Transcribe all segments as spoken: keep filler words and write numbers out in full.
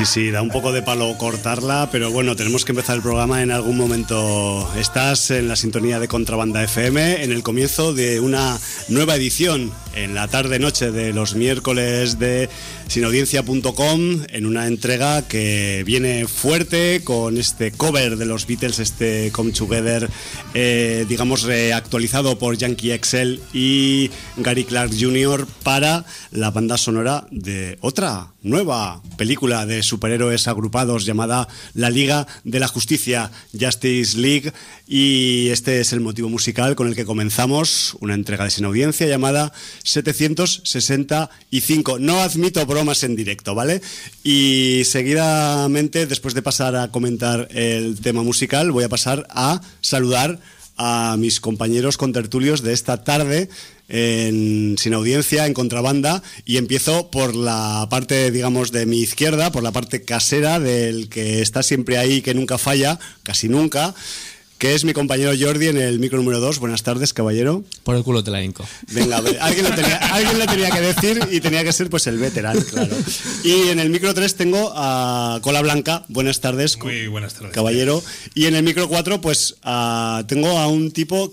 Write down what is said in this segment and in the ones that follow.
sí, da un poco de palo cortarla, pero bueno, tenemos que empezar el programa en algún momento. Estás en la sintonía de Contrabanda F M, en el comienzo de una nueva edición, en la tarde-noche de los miércoles de sinaudiencia punto com, en una entrega que viene fuerte con este cover de los Beatles, este Come Together, eh, digamos reactualizado por Yankee X L y Gary Clark junior para la banda sonora de otra nueva película de superhéroes agrupados llamada La Liga de la Justicia, Justice League, y este es el motivo musical con el que comenzamos una entrega de Sin Audiencia llamada setecientos sesenta y cinco. No admito bromas en directo, ¿vale? Y seguidamente, después de pasar a comentar el tema musical, voy a pasar a saludar a mis compañeros contertulios de esta tarde en Sin Audiencia, en Contrabanda, y empiezo por la parte, digamos, de mi izquierda, por la parte casera del que está siempre ahí, que nunca falla, casi nunca, que es mi compañero Jordi en el micro número dos. Buenas tardes, caballero. Por el culo te la hinco. Venga, alguien lo tenía, alguien lo tenía que decir y tenía que ser pues el veterano, claro. Y en el micro tres tengo a Cola Blanca. Buenas tardes. Muy buenas tardes, caballero. Y en el micro cuatro pues a, tengo a un tipo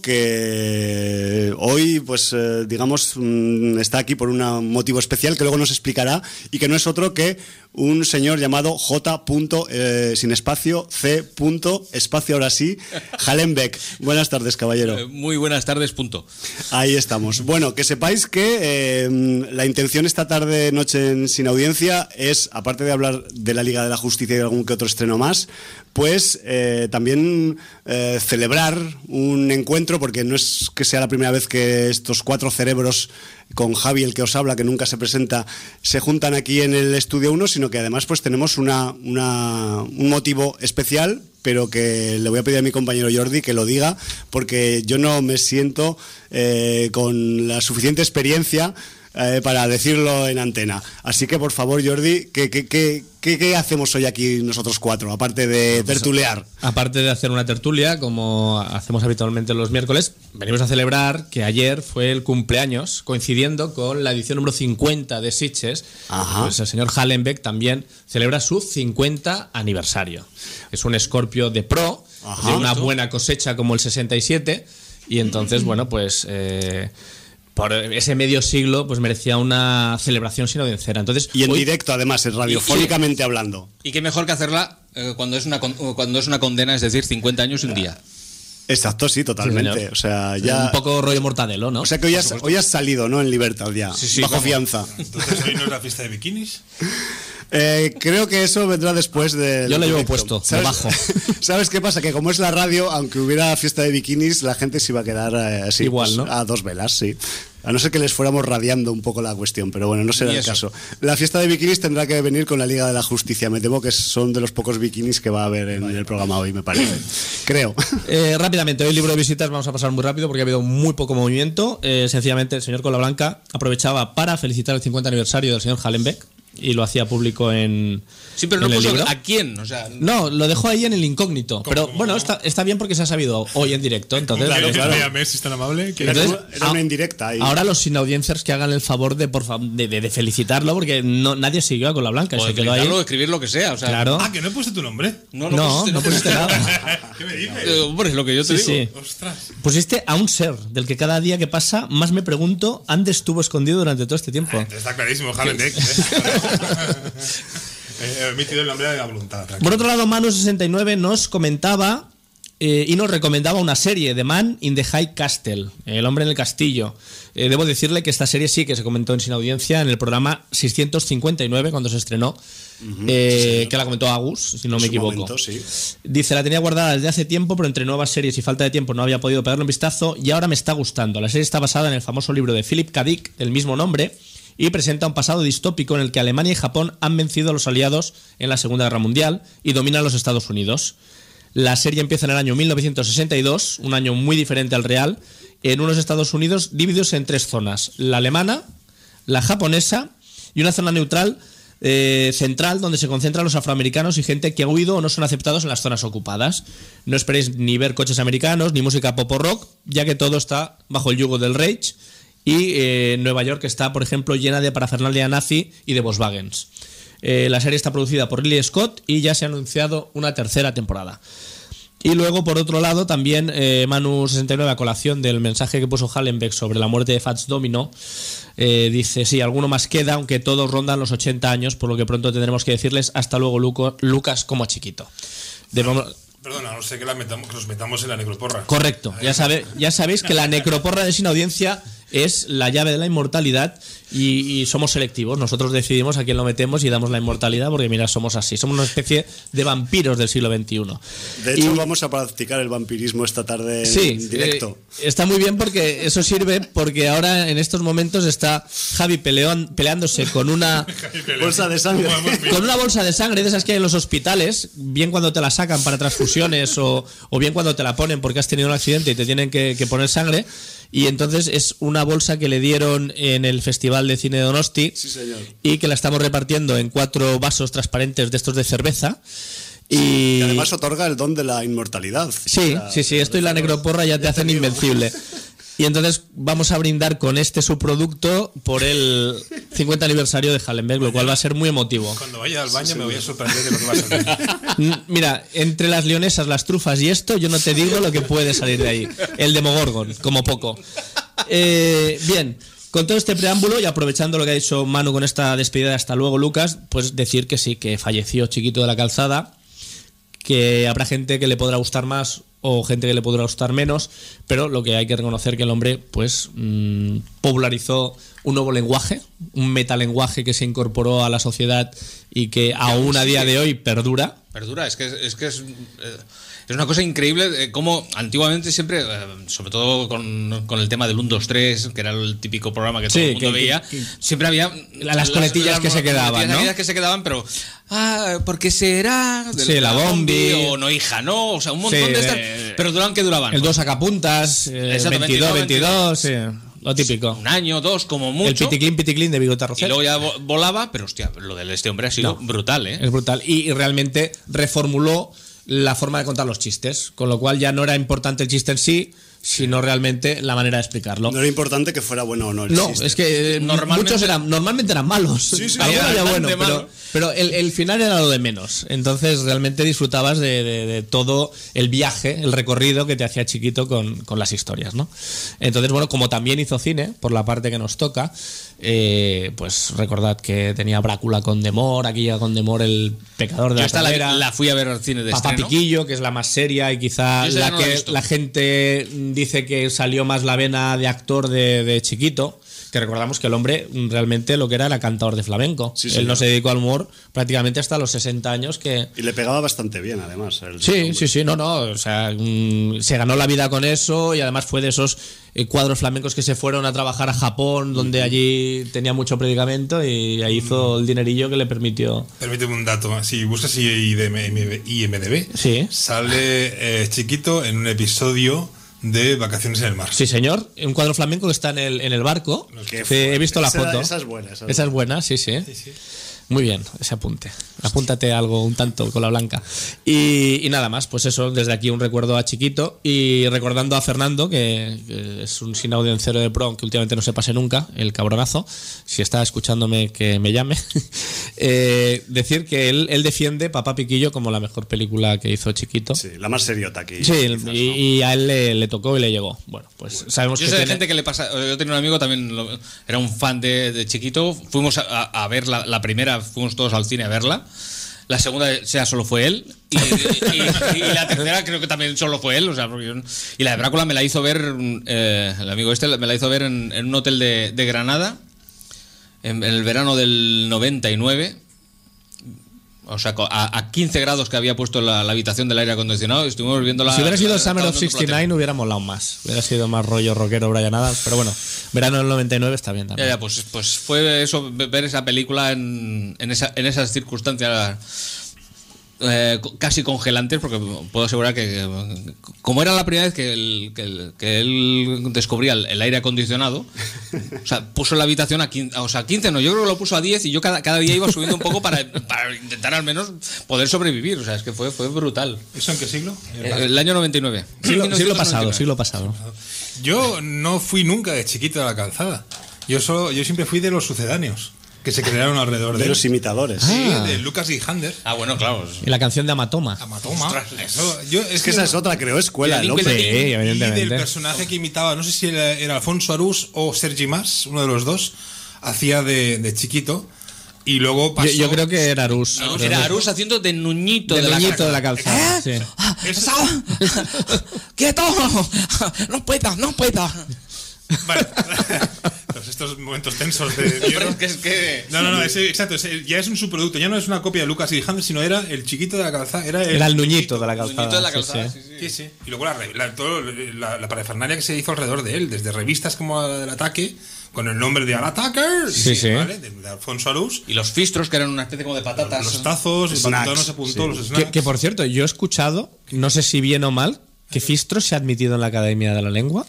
que hoy pues eh, digamos está aquí por un motivo especial que luego nos explicará, y que no es otro que un señor llamado J. Eh, sin espacio, C. espacio ahora sí, Hallenbeck. Buenas tardes, caballero. Eh, muy buenas tardes, punto. Ahí estamos. Bueno, que sepáis que eh, la intención esta tarde, noche en Sin Audiencia, es, aparte de hablar de la Liga de la Justicia y de algún que otro estreno más, pues eh, también eh, celebrar un encuentro, porque no es que sea la primera vez que estos cuatro cerebros, con Javi, el que os habla, que nunca se presenta, se juntan aquí en el Estudio uno, sino que además pues tenemos una, una, un motivo especial, pero que le voy a pedir a mi compañero Jordi que lo diga, porque yo no me siento eh, con la suficiente experiencia eh, para decirlo en antena. Así que, por favor, Jordi, ¿qué, qué, qué, qué, qué hacemos hoy aquí nosotros cuatro, aparte de tertulear? Aparte de hacer una tertulia, como hacemos habitualmente los miércoles, venimos a celebrar que ayer fue el cumpleaños, coincidiendo con la edición número cincuenta de Sitges. Pues el señor Hallenbeck también celebra su cincuenta aniversario. Es un Scorpio de Pro, Ajá, de una buena cosecha como el sesenta y siete, y entonces, bueno, pues eh, por ese medio siglo pues merecía una celebración sin audiencia. Entonces, y en hoy, directo, además, radiofónicamente y, hablando. Y qué mejor que hacerla eh, cuando es una cuando es una condena, es decir, cincuenta años y un día. Exacto, sí, totalmente. Sí, o sea, ya un poco rollo Mortadelo, ¿no? O sea que hoy has, hoy has salido, ¿no? En libertad ya, sí, sí, bajo vamos. fianza. Entonces hoy no es la fiesta de bikinis. Eh, creo que eso vendrá después de. Yo lo llevo puesto, ¿Sabes? Bajo. ¿Sabes qué pasa? Que como es la radio, aunque hubiera fiesta de bikinis, la gente se iba a quedar eh, así, igual, pues, ¿no? A dos velas, sí. A no ser que les fuéramos radiando un poco la cuestión, pero bueno, no será el caso. La fiesta de bikinis tendrá que venir con la Liga de la Justicia. Me temo que son de los pocos bikinis que va a haber en el programa hoy, me parece. Creo. Eh, rápidamente, hoy libro de visitas vamos a pasar muy rápido porque ha habido muy poco movimiento. Eh, sencillamente, el señor Cola Blanca aprovechaba para felicitar el cincuenta aniversario del señor Hallenbeck, y lo hacía público en. Sí, pero no puso a quién, o sea, no, lo dejó ahí en el incógnito. ¿Cómo, pero cómo, bueno, cómo? Está, está bien porque se ha sabido hoy en directo. Entonces, claro, claro. Dígame si es tan amable. Entonces, era una indirecta ahí. Ahora los sin audiencers que hagan el favor de por favor de, de, de felicitarlo, porque no, nadie siguió a Cola Blanca. O se quedó ahí. O escribir lo que sea. O sea, claro. Ah, que no he puesto tu nombre. No, no, no, no pusiste nada. ¿Qué me dices? Eh, hombre, es lo que yo te sí, digo. Sí. Ostras. Pusiste a un ser del que cada día que pasa más me pregunto dónde estuvo escondido durante todo este tiempo. Ah, está clarísimo, Hallenbeck. He emitido el nombre de la voluntad. Tranquilo. Por otro lado, Manu sesenta y nueve nos comentaba eh, y nos recomendaba una serie, The Man in the High Castle, El hombre en el castillo. Eh, debo decirle que esta serie sí que se comentó en Sin Audiencia en el programa seiscientos cincuenta y nueve cuando se estrenó, uh-huh, eh, sí, que la comentó Agus, si no en me equivoco. Momento, sí. Dice, la tenía guardada desde hace tiempo, pero entre nuevas series y falta de tiempo no había podido pegarle un vistazo y ahora me está gustando. La serie está basada en el famoso libro de Philip K. Dick del mismo nombre y presenta un pasado distópico en el que Alemania y Japón han vencido a los aliados en la Segunda Guerra Mundial y dominan los Estados Unidos. La serie empieza en el año mil novecientos sesenta y dos, un año muy diferente al real, en unos Estados Unidos divididos en tres zonas: la alemana, la japonesa y una zona neutral eh, central donde se concentran los afroamericanos y gente que ha huido o no son aceptados en las zonas ocupadas. No esperéis ni ver coches americanos ni música pop o rock, ya que todo está bajo el yugo del Reich. Y eh, Nueva York está, por ejemplo, llena de parafernalia nazi y de Volkswagens. Eh, la serie está producida por Ridley Scott y ya se ha anunciado una tercera temporada. Y luego, por otro lado, también eh, Manu sesenta y nueve, a colación del mensaje que puso Hallenbeck sobre la muerte de Fats Domino, eh, dice, sí, alguno más queda, aunque todos rondan los ochenta años, por lo que pronto tendremos que decirles hasta luego, Luco, Lucas, como Chiquito. Debemos... Perdona, no sé que, la metamos, que nos metamos en la necroporra. Correcto, ya, sabe, ya sabéis que la necroporra de Sin Audiencia es la llave de la inmortalidad y, y somos selectivos. Nosotros decidimos a quién lo metemos y damos la inmortalidad porque, mira, somos así. Somos una especie de vampiros del siglo veintiuno. De hecho, y, vamos a practicar el vampirismo esta tarde en sí, directo. Eh, está muy bien porque eso sirve porque ahora en estos momentos está Javi peleón, peleándose con una bolsa de sangre. Con una bolsa de sangre de esas que hay en los hospitales, bien cuando te la sacan para transfusiones o, o bien cuando te la ponen porque has tenido un accidente y te tienen que, que poner sangre. Y entonces es una bolsa que le dieron en el Festival de Cine de Donosti, sí, señor, y que la estamos repartiendo en cuatro vasos transparentes de estos de cerveza. Y, y además otorga el don de la inmortalidad. Sí, la, sí, sí, esto y la necroporra ya te hacen invencible. Y entonces vamos a brindar con este subproducto por el cincuenta aniversario de Hallenbeck, lo cual va a ser muy emotivo. Cuando vaya al baño sí, me voy a sorprender de lo que va a salir. Mira, entre las leonesas, las trufas y esto, yo no te digo lo que puede salir de ahí. El Demogorgon, como poco. Eh, bien, con todo este preámbulo y aprovechando lo que ha dicho Manu con esta despedida de hasta luego, Lucas, pues decir que sí, que falleció Chiquito de la Calzada, que habrá gente que le podrá gustar más o gente que le podrá gustar menos, pero lo que hay que reconocer que el hombre pues mmm, popularizó un nuevo lenguaje, un metalenguaje que se incorporó a la sociedad y que aún a día de hoy perdura. Perdura, es que es, que es, eh, es una cosa increíble, eh, como antiguamente siempre, eh, sobre todo con, con el tema del uno, dos, tres, que era el típico programa que todo sí, el mundo que, veía, que, que, siempre había las, las coletillas las, que las, se quedaban, ¿no? que se quedaban, pero ah, porque será de sí, la bombi o no hija, no, o sea, un montón sí, de estas, eh, pero duraban que duraban. El dos sacapuntas, eh, veintidós, veintidós, sí. Lo típico. Un año, dos, como mucho. El piticlín, piticlín de Bigota Rosell. Y luego ya volaba, pero hostia, lo de este hombre ha sido no, brutal, ¿eh? Es brutal. Y, y realmente reformuló la forma de contar los chistes, con lo cual ya no era importante el chiste en sí, sino realmente la manera de explicarlo. No era importante que fuera bueno o no el no, chiste. Es que normalmente, muchos eran, normalmente eran malos. Sí, sí, Algunos era bueno, pero, malo. pero el, el final era lo de menos. Entonces realmente disfrutabas de, de, de todo el viaje, el recorrido que te hacía Chiquito con, con las historias, ¿no? Entonces, bueno, como también hizo cine, por la parte que nos toca, eh, pues recordad que tenía Brácula con Demor, aquí llega con Demor el pecador de Yo la esta cadera. La, la fui a ver al cine de Papá estreno. Piquillo, que es la más seria y quizá la no que la, la gente dice que salió más la vena de actor de, de Chiquito, que recordamos que el hombre realmente lo que era era cantador de flamenco. Sí, Él señor. no se dedicó al humor prácticamente hasta los sesenta años que... Y le pegaba bastante bien, además. El sí, hombre. sí, sí, no, no, o sea, mmm, se ganó la vida con eso y además fue de esos eh, cuadros flamencos que se fueron a trabajar a Japón, donde allí tenía mucho predicamento y ahí hizo el dinerillo que le permitió... Permíteme un dato, si buscas I M D B, sí. sale eh, Chiquito en un episodio de Vacaciones en el Mar. Sí, señor. Un cuadro flamenco que está en el, en el barco. Que sí, he visto la esa, foto. Esa es buena. Esa, esa es buena, sí, sí. sí, sí. Muy bien, ese apunte. Apúntate algo un tanto con la blanca. Y, y nada más, pues eso, desde aquí un recuerdo a Chiquito. Y recordando a Fernando, que, que es un sin audiencero de pro, que últimamente no se pase nunca, el cabronazo. Si está escuchándome, que me llame. eh, decir que él, él defiende Papá Piquillo como la mejor película que hizo Chiquito. Sí, la más seriota aquí. Sí, quizás, y, ¿no? y a él le, le tocó y le llegó. Bueno, pues bueno, sabemos yo que sé de tiene... gente que le pasa. Yo tenía un amigo también, lo, era un fan de, de Chiquito. Fuimos a, a ver la, la primera, fuimos todos al cine a verla. La segunda ya solo fue él. Y, y, y, y la tercera creo que también solo fue él. O sea, porque yo, y la de Brácula me la hizo ver, eh, el amigo este me la hizo ver en, en un hotel de, de Granada, en, en el verano del noventa y nueve. O sea, a, a quince grados que había puesto la, la habitación del aire acondicionado, estuvimos viendo la... Si hubiera sido la, Summer of sesenta y nueve hubiera molado más. Hubiera sido más rollo rockero, Brian Adams. Pero bueno, verano del noventa y nueve está bien también. Ya, ya, pues, pues fue eso, ver esa película en, en, esa, en esas circunstancias eh, casi congelantes, porque puedo asegurar que, como era la primera vez que, el, que, el, que él descubría el, el aire acondicionado, o sea, puso la habitación a quince, o sea, quince no, yo creo que lo puso a diez y yo cada, cada día iba subiendo un poco para, para intentar al menos poder sobrevivir. O sea, es que fue, fue brutal. ¿Eso en qué siglo? El, el año noventa y nueve. Siglo, siglo pasado, siglo pasado. Yo no fui nunca de Chiquito de la Calzada. Yo, solo, yo siempre fui de los sucedáneos. que se crearon alrededor de, De él. los imitadores. Sí, Ah. de Lucas y Hander. Ah, bueno, claro. Y la canción de Amatoma. Amatoma. Ostras. Eso, yo, es, Es que esa es otra, creo, escuela, Y el ¿no? link que Sí, te- Y del evidentemente. personaje que imitaba, no sé si era, era Alfonso Arús o Sergi Mas, uno de los dos, hacía de, de chiquito. Y luego Yo, pasó. yo creo que era Arús. No, Pero- era Arús haciendo de Nuñito de de, la Nuñito calzada. de la calzada. Sí. Ah, Sal- ¡Quieto! No puedo, no puedo. Vale. Pues estos momentos tensos de Pero miedo. es que es que. No, no, no, es, exacto, es- ya es un subproducto, ya no es una copia de Lucas y Hander, sino era el chiquito de la calzada. Era el, Era el Nuñito de la Nuñito calzada. de la sí, calzada. sí. sí, sí. Sí, sí. Y luego la, re- la, todo, la, la parafernalia que se hizo alrededor de él, desde revistas como la del Ataque, con el nombre de Al Attacker, Sí, sí. ¿vale? de, de Alfonso Arús, Y los fistros, que eran una especie como de patatas. los tazos, el Snacks, Patutano se apuntó, sí. los snacks. Que, que, por cierto, yo he escuchado, no sé si bien o mal, que Fistro se ha admitido en la Academia de la Lengua.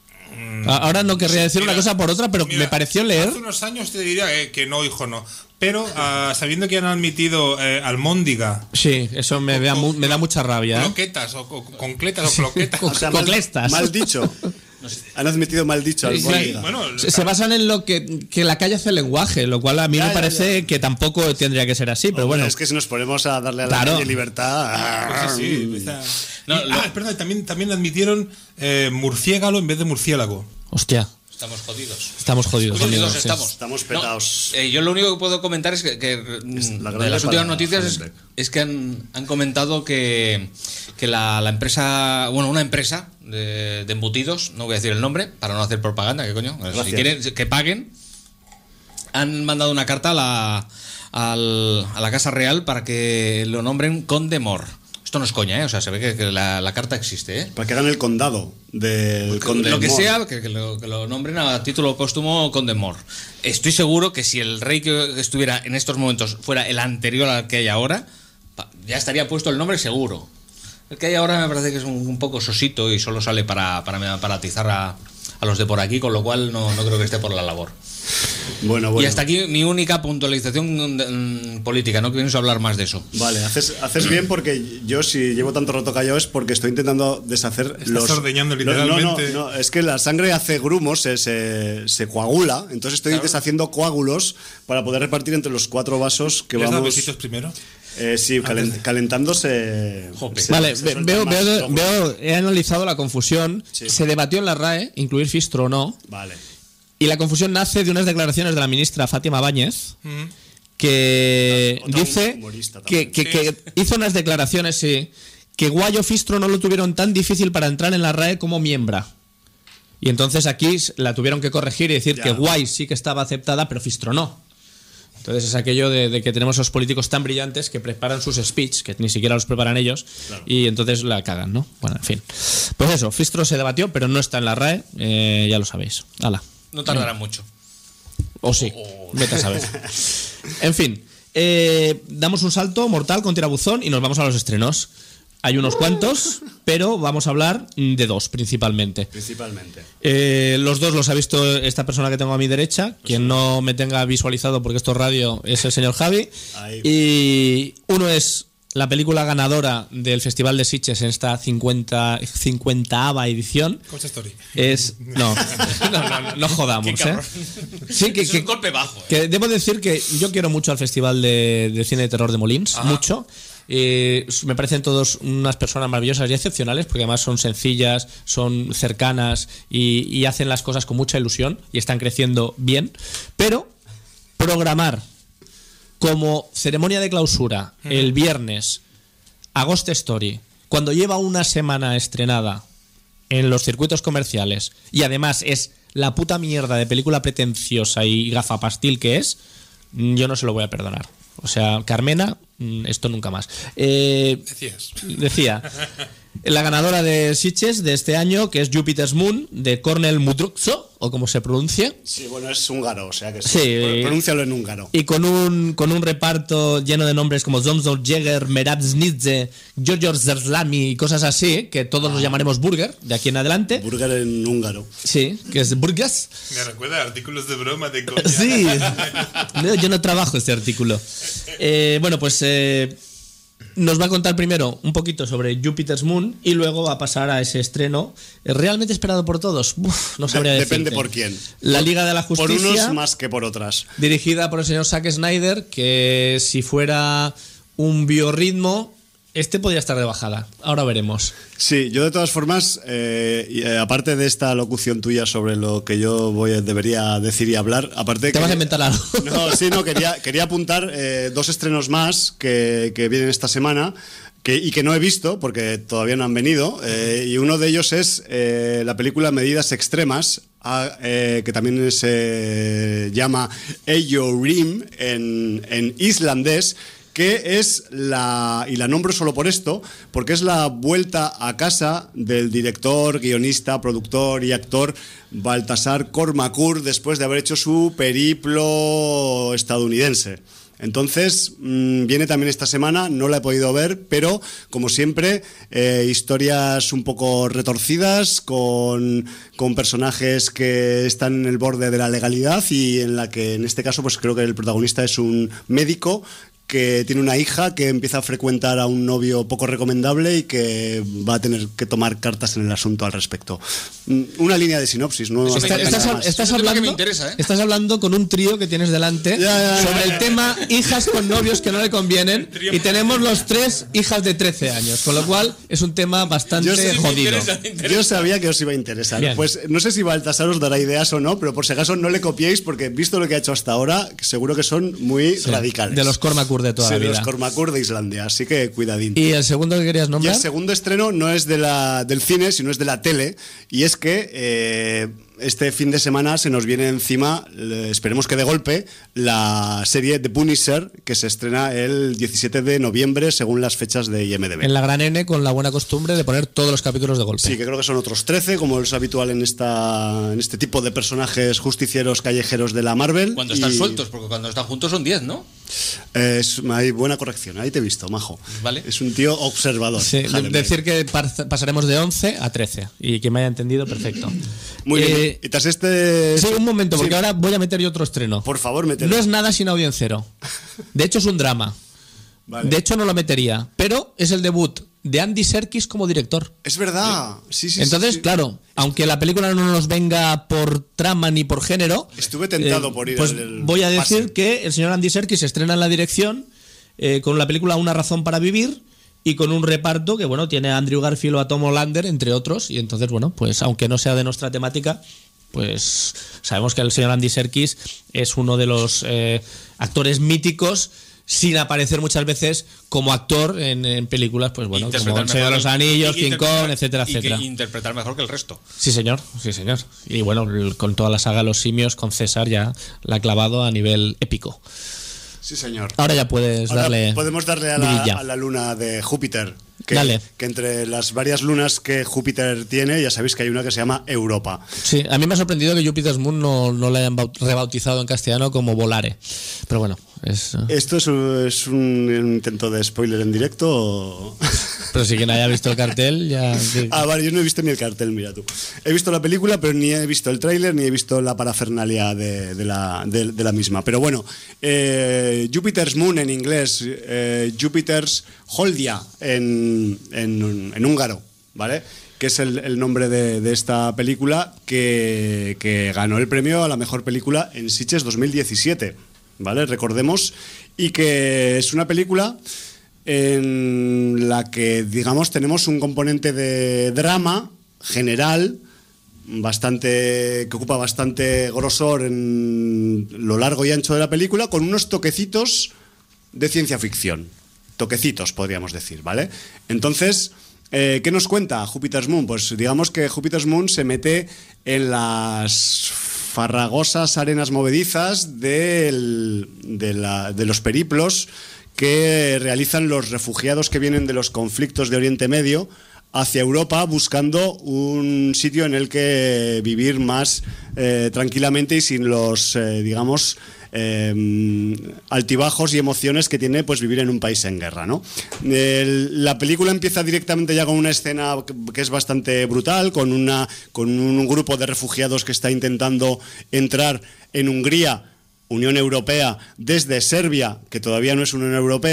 A- Ahora no querría decir Mira, una cosa por otra, pero mira, me pareció leer. Hace unos años te diría que, que no, hijo, no. Pero ah, sabiendo que han admitido eh, almóndiga, Sí, eso me, da, mu- me da mucha rabia. ¿eh? croquetas o, o concletas o croquetas. Co- O sea, mal, Coclestas. mal dicho. Han admitido mal dicho al Sí, Almóndiga. Bueno, Se, se basan en lo que, que la calle hace el lenguaje, lo cual a mí Ya, me ya, parece ya. que tampoco tendría que ser así, pero Hombre, bueno. es que si nos ponemos a darle a la Claro. calle libertad. ah, sí, sí, está- No, y- lo- ah, perdón, también, también admitieron eh, murciégalo en vez de murciélago. Hostia, Estamos jodidos. estamos jodidos. Jodidos amigos, sí. estamos. Estamos No, petaos. eh, yo lo único que puedo comentar es que, que, mm, la de grande las últimas para noticias es, Hallenbeck. es que han, han comentado que, que la, la empresa, bueno, una empresa de, de embutidos, no voy a decir el nombre para no hacer propaganda, ¿qué coño? Gracias. Si quieren que paguen, han mandado una carta a la, al- a la Casa Real para que lo nombren Conde Mor. Esto no es coña, ¿eh? O sea, se ve que, que la, la carta existe, ¿eh? Para que hagan el condado del Conde Lo que Mor. sea, que, que lo, que lo nombren a título póstumo Conde Mor. Estoy seguro que si el rey que estuviera en estos momentos fuera el anterior al que hay ahora, pa- ya estaría puesto el nombre seguro. El que hay ahora me parece que es un, un poco sosito y solo sale para, para, para atizar a, a los de por aquí, con lo cual no, no creo que esté por la labor. Bueno, bueno. Y hasta aquí mi única puntualización mm, política, no pienso hablar más de eso. Vale, haces, haces bien porque yo si llevo tanto rato callado es porque estoy intentando deshacer Estás los... ordeñando los- No, literalmente. no, no, es que la sangre hace grumos, se, se, se coagula, entonces estoy deshaciendo coágulos para poder repartir entre los cuatro vasos que ¿Quieres dar vamos... besitos primero? Eh, sí, calen- calentándose... Jope. se- Vale, se ve- sueltan veo, más veo, logros. veo- he analizado la confusión. Sí. Se debatió en la R A E incluir Fistro o no. Vale. Y la confusión nace de unas declaraciones de la ministra Fátima Báñez, Mm. que Otra dice humorista que, también. que- que hizo unas declaraciones, sí, que Guayo Fistro no lo tuvieron tan difícil para entrar en la R A E como miembro. Y entonces aquí la tuvieron que corregir y decir Ya. que Guay sí que estaba aceptada, pero Fistro no. Entonces es aquello de, de que tenemos esos políticos tan brillantes que preparan sus speech, que ni siquiera los preparan ellos, y entonces la cagan, ¿no? Bueno, en fin. Pues eso, Fistro se debatió, pero no está en la R A E, eh, ya lo sabéis. Hala. No tardará mucho. O sí, vete a saber. En fin, eh, damos un salto mortal con tirabuzón y nos vamos a los estrenos. Hay unos cuantos, pero vamos a hablar de dos principalmente. Principalmente. Eh, los dos los ha visto esta persona que tengo a mi derecha. Quien no me tenga visualizado porque esto es radio es el señor Javi. Ahí. Y uno es la película ganadora del Festival de Sitges en esta cincuenta, cincuentaava edición. Coach Story. Es. No, no, no, no jodamos, Qué ¿eh? cabrón. Sí, que, Es que- un golpe bajo. ¿eh? que debo decir que yo quiero mucho al Festival de, de Cine de Terror de Molins, Ajá. mucho. Eh, me parecen todos unas personas maravillosas y excepcionales porque además son sencillas, son cercanas y, y hacen las cosas con mucha ilusión y están creciendo bien. Pero programar como ceremonia de clausura el viernes a Ghost Story, cuando lleva una semana estrenada en los circuitos comerciales y además es la puta mierda de película pretenciosa y gafapastil que es, yo no se lo voy a perdonar. O sea, Carmena, mm, esto nunca más. Eh, Decías. decía, la ganadora de Sitges de este año, que es Jupiter's Moon, de Cornel Mudrukso, o como se pronuncia, Sí, bueno, es húngaro, o sea que sí. Sí. Pro- Pronúncialo en húngaro. y con un, con un reparto lleno de nombres como Zomzor Jäger, Merab Snidze, Georgios Zerslami y cosas así, que todos nos llamaremos Burger de aquí en adelante. Burger en húngaro. Sí, que es Burgas. Me recuerda a artículos de broma de coña. Sí, no, yo no trabajo este artículo. Eh, bueno, pues eh, nos va a contar primero un poquito sobre Jupiter's Moon y luego va a pasar a ese estreno realmente esperado por todos. Uf, no sabría De- decirte. depende por quién. La Liga de la Por Justicia, unos más que por otras. dirigida por el señor Zack Snyder, que si fuera un biorritmo, este podría estar de bajada. Ahora veremos. Sí, yo de todas formas, eh, y, eh, aparte de esta locución tuya sobre lo que yo voy a- debería decir y hablar, aparte... Te que- vas a inventar algo. No, sí, no, quería, quería apuntar eh, dos estrenos más que, que vienen esta semana que, y que no he visto porque todavía no han venido. Eh, y uno de ellos es eh, la película Medidas Extremas, a- eh, que también se llama Eyorim en, en islandés, que es la, y la nombro solo por esto, porque es la vuelta a casa del director, guionista, productor y actor Baltasar Kormákur después de haber hecho su periplo estadounidense. Entonces, mmm, viene también esta semana, no la he podido ver, pero como siempre, eh, historias un poco retorcidas, con, con personajes que están en el borde de la legalidad y en la que en este caso pues creo que el protagonista es un médico que tiene una hija que empieza a frecuentar a un novio poco recomendable y que va a tener que tomar cartas en el asunto al respecto. Mm, Una línea de sinopsis, no hace Está- falta estás, nada más. estás Es un tema que hablando, me interesa, ¿eh? estás hablando con un trío que tienes delante Ya, ya, ya, sobre ya, el ya. tema hijas con novios que no le convienen y tenemos los tres hijas de trece años, con lo cual es un tema bastante Yo sé- Me jodido. interesa, me interesa. Yo sabía que os iba a interesar. Bien. Pues no sé si Baltasar os dará ideas o no, pero por si acaso no le copiéis porque visto lo que ha hecho hasta ahora, seguro que son muy radicales. De los Kormákur de toda Sí, la de vida. los Kormákur de Islandia, así que cuidadín. ¿Y el segundo que querías Y nombrar? el segundo estreno no es de la, del cine, sino es de la tele. Y es que eh, este fin de semana se nos viene encima, eh, esperemos que de golpe, la serie The Punisher, que se estrena el diecisiete de noviembre según las fechas de I M D B. En la gran N, con la buena costumbre de poner todos los capítulos de golpe. Sí, que creo que son otros trece, como es habitual en esta en este tipo de personajes justicieros callejeros de la Marvel. Cuando están Y, sueltos, porque cuando están juntos son diez, ¿no? eh, es, hay buena corrección, ahí te he visto, majo. Vale. Es un tío observador. Sí, de- Jáleme. decir que par- pasaremos de once a trece. Y que me haya entendido, perfecto. Muy Eh, bien. Y tras este... Sí, un momento, porque Sí, ahora voy a meter yo otro estreno. por favor, mételo. No es nada sin audiencero. De hecho, es un drama. Vale. De hecho, no lo metería. Pero es el debut de Andy Serkis como director. Es verdad. Sí, sí, Entonces, sí, sí. claro, aunque la película no nos venga por trama ni por género, Estuve tentado por ir pues al- al voy a decir pase. que el señor Andy Serkis se estrena en la dirección eh, con la película Una razón para vivir y con un reparto que, bueno, tiene a Andrew Garfield o a Tom Hollander, entre otros. Y entonces, bueno, pues aunque no sea de nuestra temática, pues sabemos que el señor Andy Serkis es uno de los eh, actores míticos sin aparecer muchas veces como actor en, en películas, pues bueno, como Interpretar El Señor de los mejor- Anillos, y King interpretar- Kong, etcétera, y que etcétera. interpretar mejor que el resto. Sí, señor, sí, señor. Y bueno, el- con toda la saga Los Simios, con César ya la ha clavado a nivel épico. Sí, señor. Ahora ya puedes Ahora darle. podemos darle a la, vidilla. a la luna de Júpiter. Que, Dale. que entre las varias lunas que Júpiter tiene, ya sabéis que hay una que se llama Europa. Sí, a mí me ha sorprendido que Jupiter's Moon no, no la hayan baut- rebautizado en castellano como Volare. Pero bueno, es. ¿Esto es, un- es un intento de spoiler en directo? o- Pero si quien haya visto el cartel ya. sí. Ah, vale, yo no he visto ni el cartel, mira tú. He visto la película, pero ni he visto el tráiler, ni he visto la parafernalia de, de la, de, de la misma. Pero bueno, eh, Jupiter's Moon en inglés, eh, Jupiter's Holdia en, en, en húngaro, ¿vale? Que es el, el nombre de, de esta película que, que ganó el premio a la mejor película en Sitges dos mil diecisiete, ¿vale? Recordemos, y que es una película en la que, digamos, tenemos un componente de drama general bastante que ocupa bastante grosor en lo largo y ancho de la película, con unos toquecitos de ciencia ficción. Toquecitos, podríamos decir, ¿vale? Entonces, eh, ¿qué nos cuenta Jupiter's Moon? Pues digamos que Jupiter's Moon se mete en las farragosas arenas movedizas del- de, la- de los periplos que realizan los refugiados que vienen de los conflictos de Oriente Medio hacia Europa, buscando un sitio en el que vivir más eh, tranquilamente y sin los, eh, digamos, eh, altibajos y emociones que tiene pues vivir en un país en guerra, ¿no? El- la película empieza directamente ya con una escena que, que es bastante brutal, con, una, con un grupo de refugiados que está intentando entrar en Hungría, Unión Europea, desde Serbia, que todavía no es Unión Europea,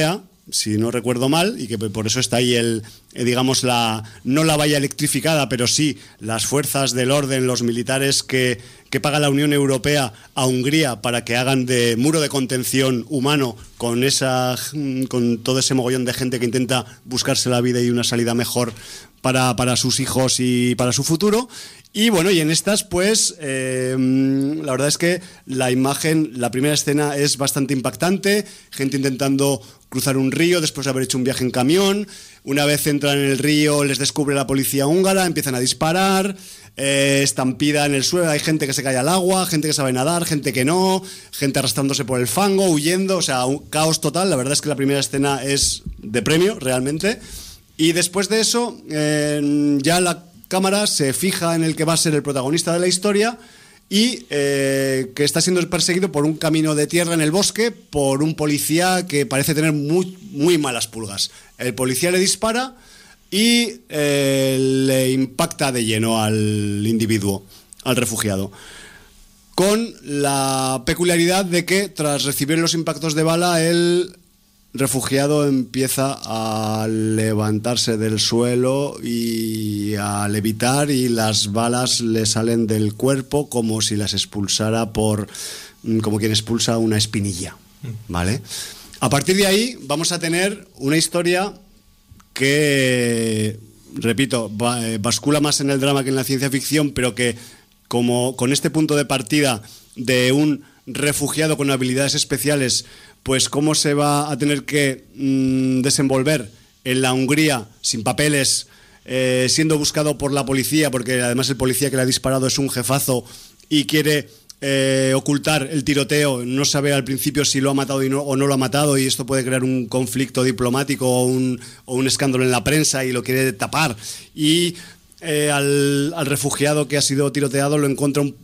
si no recuerdo mal, y que por eso está ahí el, eh, digamos, la no la valla electrificada, pero sí las fuerzas del orden, los militares que, que paga la Unión Europea a Hungría para que hagan de muro de contención humano con esa con todo ese mogollón de gente que intenta buscarse la vida y una salida mejor para, para sus hijos y para su futuro. Y bueno, y en estas pues eh, la verdad es que la imagen, la primera escena es bastante impactante, gente intentando cruzar un río después de haber hecho un viaje en camión. Una vez entran en el río les descubre la policía húngara, empiezan a disparar, eh, estampida en el suelo, hay gente que se cae al agua, gente que sabe nadar, gente que no, gente arrastrándose por el fango, huyendo, o sea, un caos total. La verdad es que la primera escena es de premio realmente. Y después de eso eh, ya la cámara se fija en el que va a ser el protagonista de la historia y eh, que está siendo perseguido por un camino de tierra en el bosque por un policía que parece tener muy, muy malas pulgas. El policía le dispara y eh, le impacta de lleno al individuo, al refugiado, con la peculiaridad de que tras recibir los impactos de bala el refugiado empieza a levantarse del suelo y a levitar y las balas le salen del cuerpo como si las expulsara por, como quien expulsa una espinilla, ¿vale? A partir de ahí vamos a tener una historia que, repito, bascula más en el drama que en la ciencia ficción, pero que como con este punto de partida de un refugiado con habilidades especiales, pues cómo se va a tener que mmm, desenvolver en la Hungría sin papeles, eh, siendo buscado por la policía, porque además el policía que le ha disparado es un jefazo y quiere eh, ocultar el tiroteo, no sabe al principio si lo ha matado y no, o no lo ha matado, y esto puede crear un conflicto diplomático o un, o un escándalo en la prensa y lo quiere tapar. Y eh, al, al refugiado que ha sido tiroteado lo encuentra un...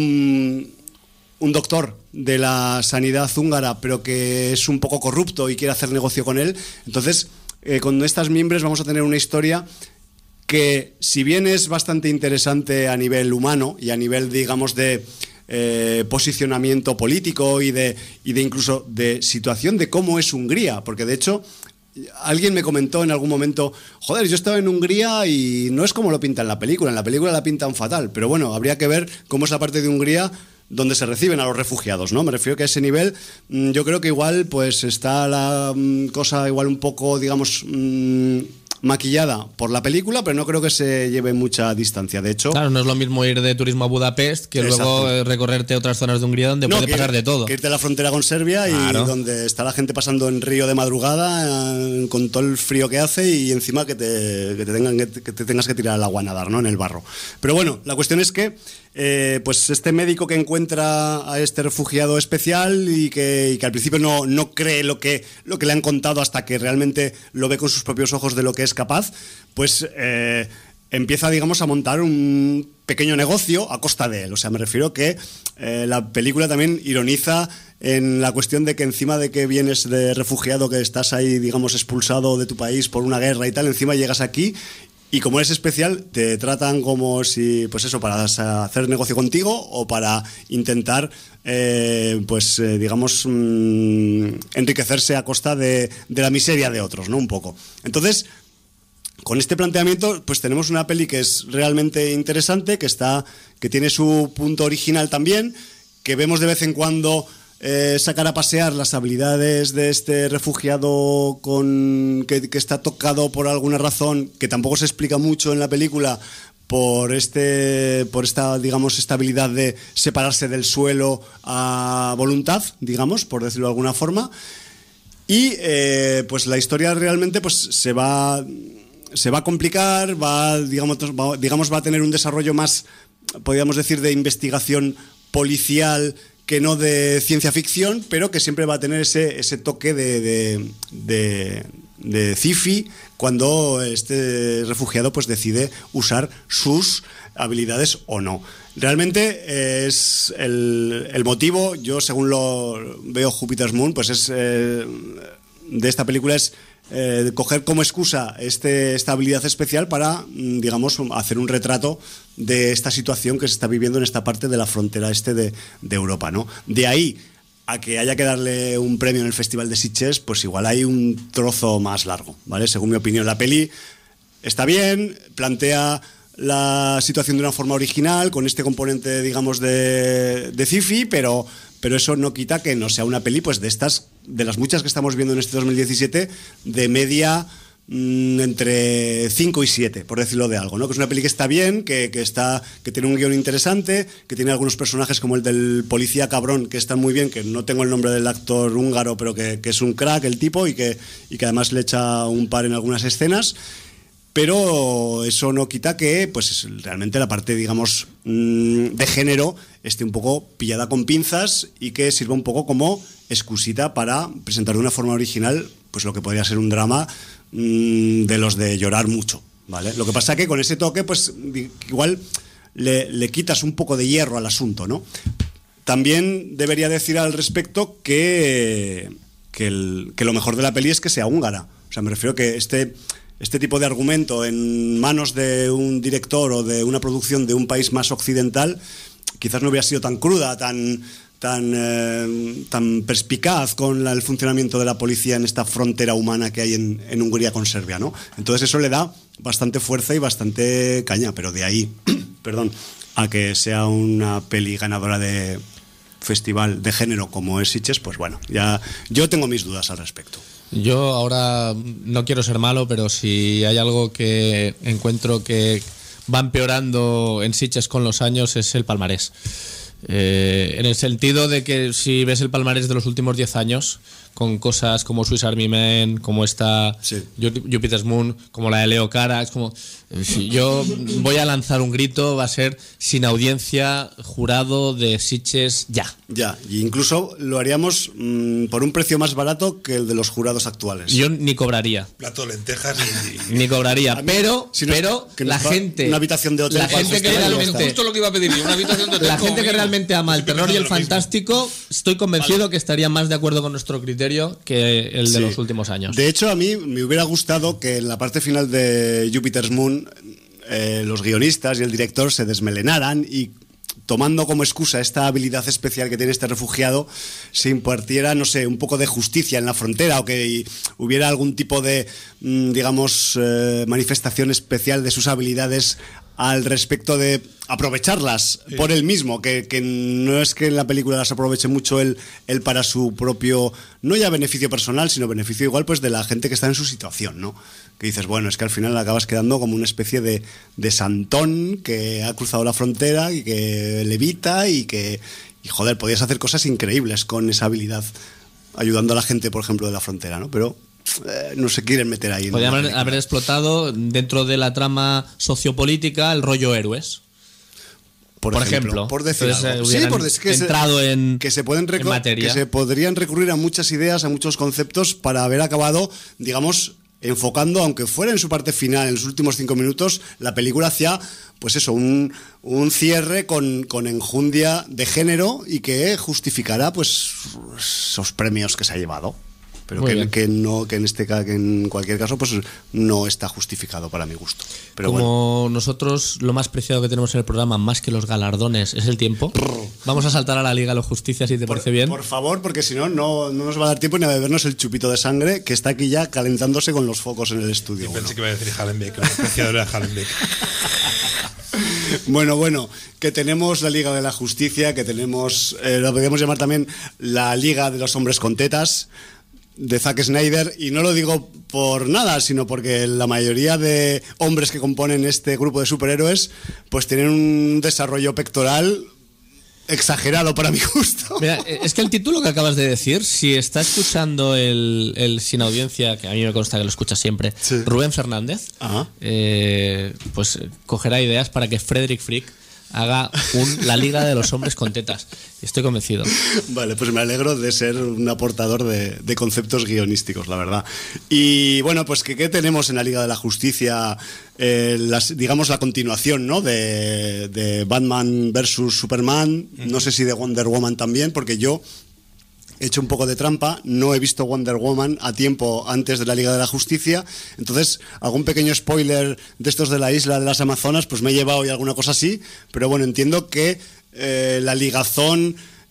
un un doctor de la sanidad húngara, pero que es un poco corrupto y quiere hacer negocio con él. Entonces, eh, con estas miembros vamos a tener una historia que, si bien es bastante interesante a nivel humano y a nivel, digamos, de eh, posicionamiento político y de, y de incluso de situación de cómo es Hungría, porque de hecho alguien me comentó en algún momento, joder, yo estaba en Hungría y no es como lo pintan en la película, en la película la pintan fatal, pero bueno, habría que ver cómo es la parte de Hungría donde se reciben a los refugiados, ¿no? Me refiero que a ese nivel yo creo que igual pues está la cosa igual un poco, digamos, mmm, maquillada por la película, pero no creo que se lleve mucha distancia. De hecho, claro, no es lo mismo ir de turismo a Budapest que exacto. luego recorrerte otras zonas de Hungría donde no, puede pasar de todo. Que irte a la frontera con Serbia claro. y donde está la gente pasando en río de madrugada eh, con todo el frío que hace y encima que te, que te, tengan, que te, que te tengas que tirar al agua a nadar, ¿no? En el barro. Pero bueno, la cuestión es que Eh, pues este médico que encuentra a este refugiado especial y que, y que al principio no, no cree lo que, lo que le han contado hasta que realmente lo ve con sus propios ojos de lo que es capaz, pues eh, empieza, digamos, a montar un pequeño negocio a costa de él. O sea, me refiero que eh, la película también ironiza en la cuestión de que encima de que vienes de refugiado, que estás ahí, digamos, expulsado de tu país por una guerra y tal, encima llegas aquí y como eres especial, te tratan como si, pues eso, para hacer negocio contigo o para intentar, eh, pues, eh, digamos, mmm, enriquecerse a costa de, de la miseria de otros, ¿no? Un poco. Entonces, con este planteamiento, pues tenemos una peli que es realmente interesante, que está, que tiene su punto original también, que vemos de vez en cuando Eh, sacar a pasear las habilidades de este refugiado con que, que está tocado por alguna razón que tampoco se explica mucho en la película por este por esta digamos esta habilidad de separarse del suelo a voluntad, digamos, por decirlo de alguna forma. Y eh, pues la historia realmente pues se va se va a complicar, va digamos va, digamos va a tener un desarrollo más, podríamos decir, de investigación policial que no de ciencia ficción, pero que siempre va a tener ese, ese toque de, de, de, de sci-fi cuando este refugiado pues decide usar sus habilidades o no. Realmente es el, el motivo, yo según lo veo Jupiter's Moon, pues es eh, de esta película es eh, coger como excusa este, esta habilidad especial para, digamos, hacer un retrato de esta situación que se está viviendo en esta parte de la frontera este de, de Europa, ¿no? De ahí a que haya que darle un premio en el Festival de Sitges, pues igual hay un trozo más largo, ¿vale? Según mi opinión, la peli está bien, plantea la situación de una forma original, con este componente, digamos, de, de sci-fi, pero, pero eso no quita que no sea una peli, pues de estas, de las muchas que estamos viendo en este dos mil diecisiete, de media mmm, entre cinco y siete, por decirlo de algo, ¿no? Que es una peli que está bien, que, que, está, que tiene un guión interesante, que tiene algunos personajes como el del policía cabrón, que están muy bien, que no tengo el nombre del actor húngaro, pero que, que es un crack el tipo y que, y que además le echa un par en algunas escenas. Pero eso no quita que pues realmente la parte, digamos, de género esté un poco pillada con pinzas y que sirva un poco como excusita para presentar de una forma original pues lo que podría ser un drama mmm, de los de llorar mucho, ¿vale? Lo que pasa que con ese toque pues igual le, le quitas un poco de hierro al asunto, ¿no? También debería decir al respecto que, que, el, que lo mejor de la peli es que sea húngara. O sea, me refiero que este... Este tipo de argumento en manos de un director o de una producción de un país más occidental quizás no hubiera sido tan cruda, tan, tan, eh, tan perspicaz con la, el funcionamiento de la policía en esta frontera humana que hay en, en Hungría con Serbia, ¿no? Entonces eso le da bastante fuerza y bastante caña, pero de ahí, perdón, a que sea una peli ganadora de festival de género como es Sitges, pues bueno, ya yo tengo mis dudas al respecto. Yo ahora no quiero ser malo, pero si hay algo que encuentro que va empeorando en Sitges con los años es el palmarés. Eh, en el sentido de que si ves el palmarés de los últimos diez años, con cosas como Swiss Army Man, como esta sí. Jupiter's Moon, como la de Leo Carax, como si yo voy a lanzar un grito, va a ser sin audiencia, jurado de Sitges ya. Ya, y incluso lo haríamos mmm, por un precio más barato que el de los jurados actuales. Yo ni cobraría. Plato de lentejas y... Ni cobraría, pero, si no, pero la gente... Una habitación de hotel. La gente que realmente... Justo lo que iba a pedir yo, una habitación de hotel. La gente que realmente ama el terror y el fantástico, estoy convencido vale. que estaría más de acuerdo con nuestro criterio que el de sí. los últimos años. De hecho, a mí me hubiera gustado que en la parte final de Jupiter's Moon eh, los guionistas y el director se desmelenaran y, tomando como excusa esta habilidad especial que tiene este refugiado, se impartiera, no sé, un poco de justicia en la frontera o que hubiera algún tipo de, digamos, eh, manifestación especial de sus habilidades al respecto de aprovecharlas sí. por él mismo, que, que no es que en la película las aproveche mucho él, él para su propio, no ya beneficio personal, sino beneficio igual pues de la gente que está en su situación, ¿no? Que dices, bueno, es que al final acabas quedando como una especie de, de santón que ha cruzado la frontera y que levita y que, y joder, podías hacer cosas increíbles con esa habilidad, ayudando a la gente, por ejemplo, de la frontera, ¿no? Pero Eh, no se quieren meter ahí. Podrían haber, haber explotado dentro de la trama sociopolítica el rollo héroes. Por, por ejemplo, ejemplo, por decir entonces, algo. Eh, Sí, por decir que entrado se, en, que se pueden en materia. Que se podrían recurrir a muchas ideas, a muchos conceptos para haber acabado, digamos, enfocando, aunque fuera en su parte final, en los últimos cinco minutos, la película hacia, pues eso, un, un cierre con, con enjundia de género y que justificará, pues, esos premios que se ha llevado. Pero que, que no que en este que en cualquier caso pues no está justificado para mi gusto. Pero como bueno. Nosotros lo más preciado que tenemos en el programa, más que los galardones, es el tiempo. Vamos a saltar a la Liga de la Justicia, si te por, parece bien. Por favor, porque si no, no nos va a dar tiempo ni a bebernos el chupito de sangre que está aquí ya calentándose con los focos en el estudio. Sí, bueno. Pensé que iba a decir Hallenbeck, una apreciadora de Hallenbeck. Bueno, bueno, que tenemos la Liga de la Justicia, que tenemos, eh, lo podríamos llamar también la Liga de los Hombres con Tetas, de Zack Snyder, y no lo digo por nada, sino porque la mayoría de hombres que componen este grupo de superhéroes pues tienen un desarrollo pectoral exagerado para mi gusto. Mira, es que el título que acabas de decir, si está escuchando el, el Sin Audiencia, que a mí me consta que lo escucha siempre, sí. Rubén Fernández, eh, pues cogerá ideas para que Frederick Frick haga un, la Liga de los Hombres con Tetas. Estoy convencido. Vale, pues me alegro de ser un aportador de, de conceptos guionísticos, la verdad. Y bueno, pues que ¿qué tenemos en la Liga de la Justicia? Eh, las, digamos la continuación, ¿no? De, de Batman versus Superman, uh-huh. No sé si de Wonder Woman también, porque yo he hecho un poco de trampa, no he visto Wonder Woman a tiempo antes de la Liga de la Justicia, entonces algún pequeño spoiler de estos de la isla de las Amazonas pues me he llevado y alguna cosa así, pero bueno, entiendo que eh, la ligazón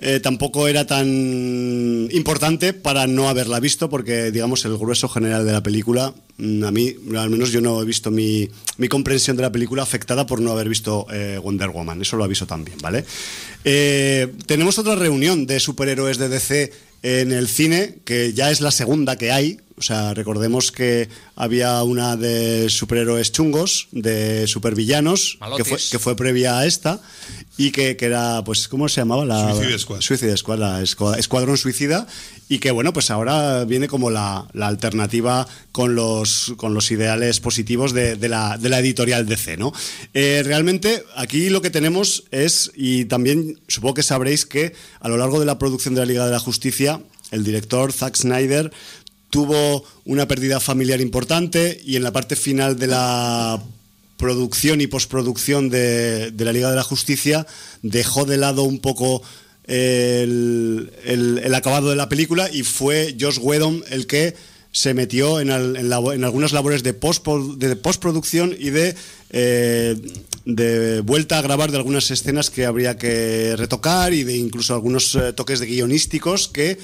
eh, tampoco era tan importante para no haberla visto, porque digamos el grueso general de la película, a mí al menos yo no he visto mi, mi comprensión de la película afectada por no haber visto eh, Wonder Woman, eso lo aviso también, ¿vale? Eh, tenemos otra reunión de superhéroes de D C en el cine, que ya es la segunda que hay. O sea, recordemos que había una de superhéroes chungos, de supervillanos, que fue, que fue previa a esta, y que, que era, pues, ¿cómo se llamaba? La, Suicide Squad. Suicide Squad, la Escuadra- Escuadrón Suicida, y que, bueno, pues ahora viene como la, la alternativa con los, con los ideales positivos de, de, la, de la editorial D C, ¿no? Eh, realmente, aquí lo que tenemos es, y también supongo que sabréis que a lo largo de la producción de la Liga de la Justicia, el director Zack Snyder tuvo una pérdida familiar importante, y en la parte final de la producción y postproducción de, de la Liga de la Justicia dejó de lado un poco el, el, el acabado de la película, y fue Joss Whedon el que se metió en, al, en, labo, en algunas labores de, post, de postproducción y de, eh, de vuelta a grabar de algunas escenas que habría que retocar, y de incluso algunos eh, toques de guionísticos que,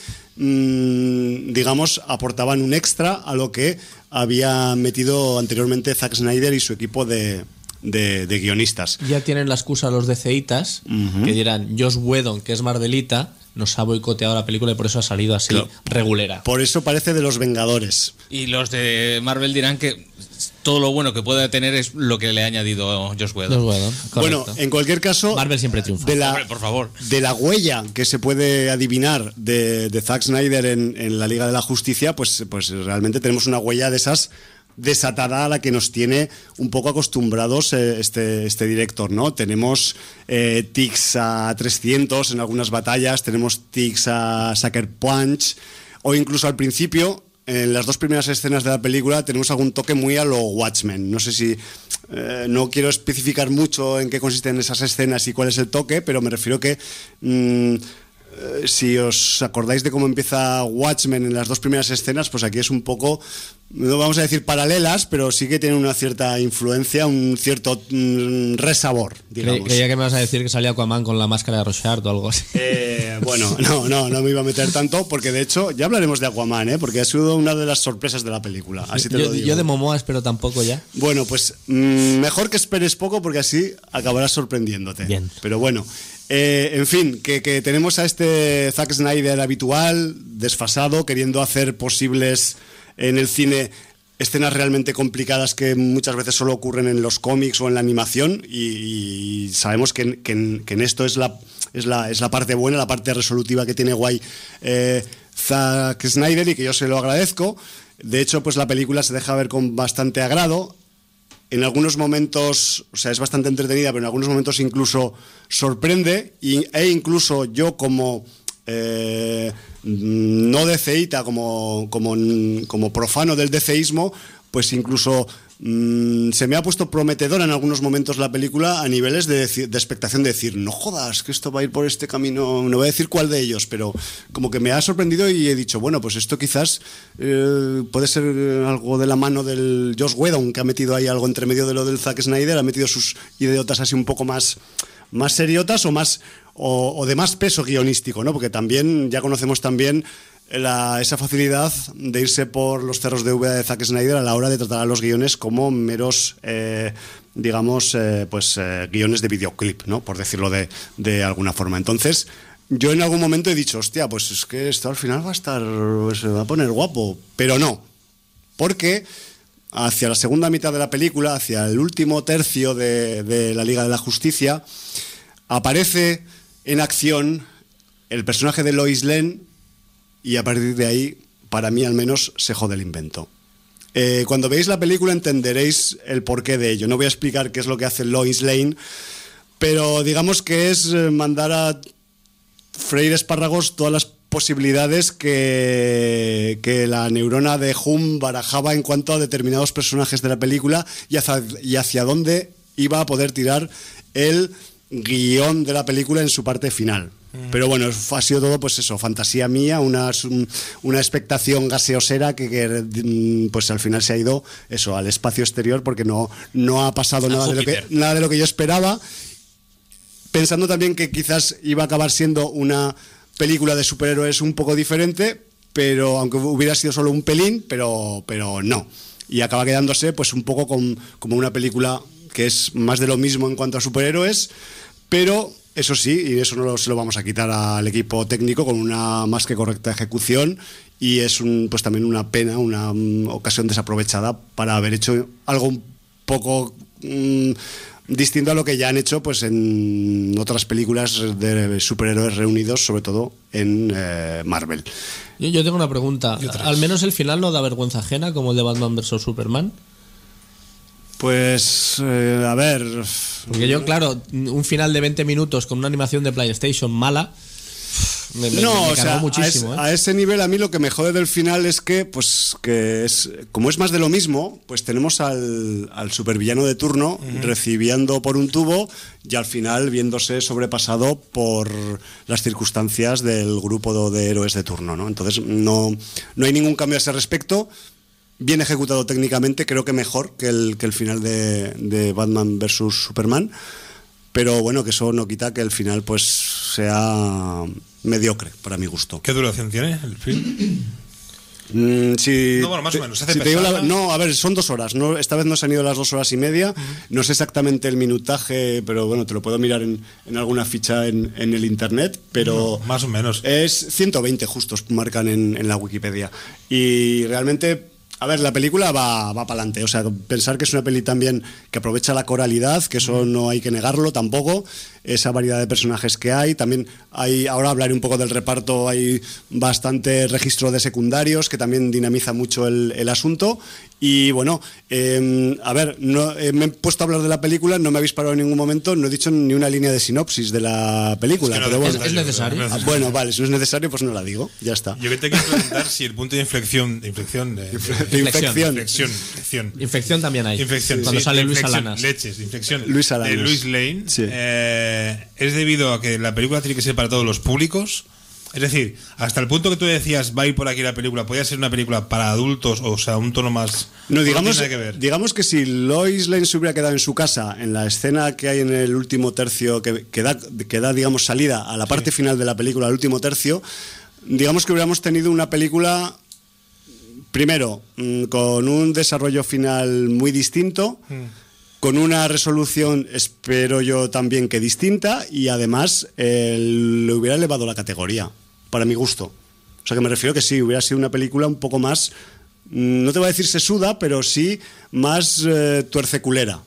mmm, digamos, aportaban un extra a lo que había metido anteriormente Zack Snyder y su equipo de, de, de guionistas. Ya tienen la excusa los DCitas, uh-huh. que dirán, Joss Whedon, que es Marvelita, nos ha boicoteado la película y por eso ha salido así, claro, regulera. Por eso parece de los Vengadores. Y los de Marvel dirán que todo lo bueno que pueda tener es lo que le ha añadido Joss Whedon. Joss Whedon, bueno, en cualquier caso, Marvel siempre triunfa. De la, Hombre, por favor. De la huella que se puede adivinar de, de Zack Snyder en, en la Liga de la Justicia, pues, pues realmente tenemos una huella de esas desatada a la que nos tiene un poco acostumbrados eh, este, este director, ¿no? Tenemos eh, tics a trescientos en algunas batallas, tenemos tics a Sucker Punch, o incluso al principio, en las dos primeras escenas de la película, tenemos algún toque muy a lo Watchmen. No sé si... Eh, no quiero especificar mucho en qué consisten esas escenas y cuál es el toque, pero me refiero que... Mmm, si os acordáis de cómo empieza Watchmen en las dos primeras escenas, pues aquí es un poco, no vamos a decir paralelas, pero sí que tiene una cierta influencia, un cierto mm, resabor, digamos. Creía que me vas a decir que salía Aquaman con la máscara de Rorschach o algo así. Eh, bueno, no, no, no me iba a meter tanto, porque de hecho ya hablaremos de Aquaman, ¿eh? Porque ha sido una de las sorpresas de la película. Así te yo, lo digo. Yo de Momoa espero tampoco ya. Bueno, pues mmm, mejor que esperes poco, porque así acabarás sorprendiéndote. Bien. Pero bueno. Eh, en fin, que, que tenemos a este Zack Snyder habitual, desfasado, queriendo hacer posibles en el cine escenas realmente complicadas que muchas veces solo ocurren en los cómics o en la animación, y, y sabemos que, que, en, que en esto es la, es, la, es la parte buena, la parte resolutiva que tiene guay eh, Zack Snyder, y que yo se lo agradezco. De hecho, pues la película se deja ver con bastante agrado. En algunos momentos, o sea, es bastante entretenida, pero en algunos momentos incluso sorprende, y, e incluso yo como eh, no DCíta, como, como, como profano del DCísmo, pues incluso mmm, se me ha puesto prometedora en algunos momentos la película a niveles de, de expectación, de decir, no jodas, que esto va a ir por este camino, no voy a decir cuál de ellos, pero como que me ha sorprendido y he dicho, bueno, pues esto quizás eh, puede ser algo de la mano del Joss Whedon, que ha metido ahí algo entre medio de lo del Zack Snyder, ha metido sus idiotas así un poco más, más seriotas o más o, o de más peso guionístico, ¿no? Porque también ya conocemos también La, esa facilidad de irse por los cerros de úbeda de Zack Snyder a la hora de tratar a los guiones como meros, eh, digamos, eh, pues eh, guiones de videoclip, ¿no? Por decirlo de, de alguna forma. Entonces, yo en algún momento he dicho, hostia, pues es que esto al final va a estar, se va a poner guapo, pero no, porque hacia la segunda mitad de la película, hacia el último tercio de, de la Liga de la Justicia, aparece en acción el personaje de Lois Lane. Y a partir de ahí, para mí al menos, se jode el invento. Eh, cuando veáis la película entenderéis el porqué de ello. No voy a explicar qué es lo que hace Lois Lane, pero digamos que es mandar a freír espárragos todas las posibilidades que, que la neurona de Hume barajaba en cuanto a determinados personajes de la película y hacia, y hacia dónde iba a poder tirar el guión de la película en su parte final. Pero bueno, ha sido todo, pues eso, fantasía mía, una, una expectación gaseosera que, que pues al final se ha ido eso al espacio exterior, porque no, no ha pasado nada de, lo que, nada de lo que yo esperaba. pensando también que quizás iba a acabar siendo una película de superhéroes un poco diferente, pero aunque hubiera sido solo un pelín, pero, pero no. Y acaba quedándose pues un poco con, como una película que es más de lo mismo en cuanto a superhéroes, pero eso sí, y eso no lo, se lo vamos a quitar al equipo técnico, con una más que correcta ejecución, y es un, pues también una pena, una um, ocasión desaprovechada para haber hecho algo un poco um, distinto a lo que ya han hecho pues en otras películas de superhéroes reunidos, sobre todo en eh, Marvel. Yo, yo tengo una pregunta. ¿Al menos el final no da vergüenza ajena como el de Batman versus Superman? Pues, eh, a ver... Porque yo, claro, un final de veinte minutos con una animación de PlayStation mala... Me, me, no, me o sea, muchísimo, a, es, ¿eh? a ese nivel a mí lo que me jode del final es que, pues, que es como es más de lo mismo, pues tenemos al, al supervillano de turno uh-huh. recibiendo por un tubo y al final viéndose sobrepasado por las circunstancias del grupo de héroes de turno, ¿no? Entonces no, no hay ningún cambio a ese respecto. Bien ejecutado técnicamente, creo que mejor que el, que el final de, de Batman versus Superman. Pero bueno, que eso no quita que el final pues sea mediocre para mi gusto. ¿Qué duración tiene el film? Mm, si, no, bueno, más o menos. ¿Hace si te digo la, pesada? no, a ver, son dos horas. No, esta vez no se han ido las dos horas y media. Uh-huh. No sé exactamente el minutaje, pero bueno, te lo puedo mirar en, en alguna ficha en, en el internet. Pero no, más o menos. Es ciento veinte justos, marcan en, en la Wikipedia. Y realmente... A ver, la película va, va para adelante. O sea, pensar que es una peli también que aprovecha la coralidad, que eso no hay que negarlo tampoco, esa variedad de personajes que hay. También hay, ahora hablaré un poco del reparto, hay bastante registro de secundarios que también dinamiza mucho el, el asunto. Y bueno, eh, a ver, no, eh, me he puesto a hablar de la película, no me habéis parado en ningún momento, no he dicho ni una línea de sinopsis de la película. Es que no pero bueno, es, es necesario. Ah, bueno, vale, si no es necesario, pues no la digo, ya está. Yo que te quiero preguntar si el punto de inflexión, de inflexión, de, de, de infección. Infección, infección. Infección también hay. Infección, Cuando sí, sale Luis infección, Alanas. Leches, infección. Luis Alanas. De Luis Lane. Sí. Eh, es debido a que la película tiene que ser para todos los públicos. Es decir, hasta el punto que tú decías, va a ir por aquí la película, podría ser una película para adultos, o sea, un tono más... No, digamos, no tiene que ver. digamos que si Lois Lane se hubiera quedado en su casa, en la escena que hay en el último tercio, que, que, da, que da, digamos, salida a la parte sí. final de la película, al último tercio, digamos que hubiéramos tenido una película... Primero, con un desarrollo final muy distinto, mm. con una resolución, espero yo también que distinta, y además eh, le hubiera elevado la categoría, para mi gusto. O sea que me refiero que sí, hubiera sido una película un poco más, no te voy a decir sesuda, pero sí más eh, tuerceculera.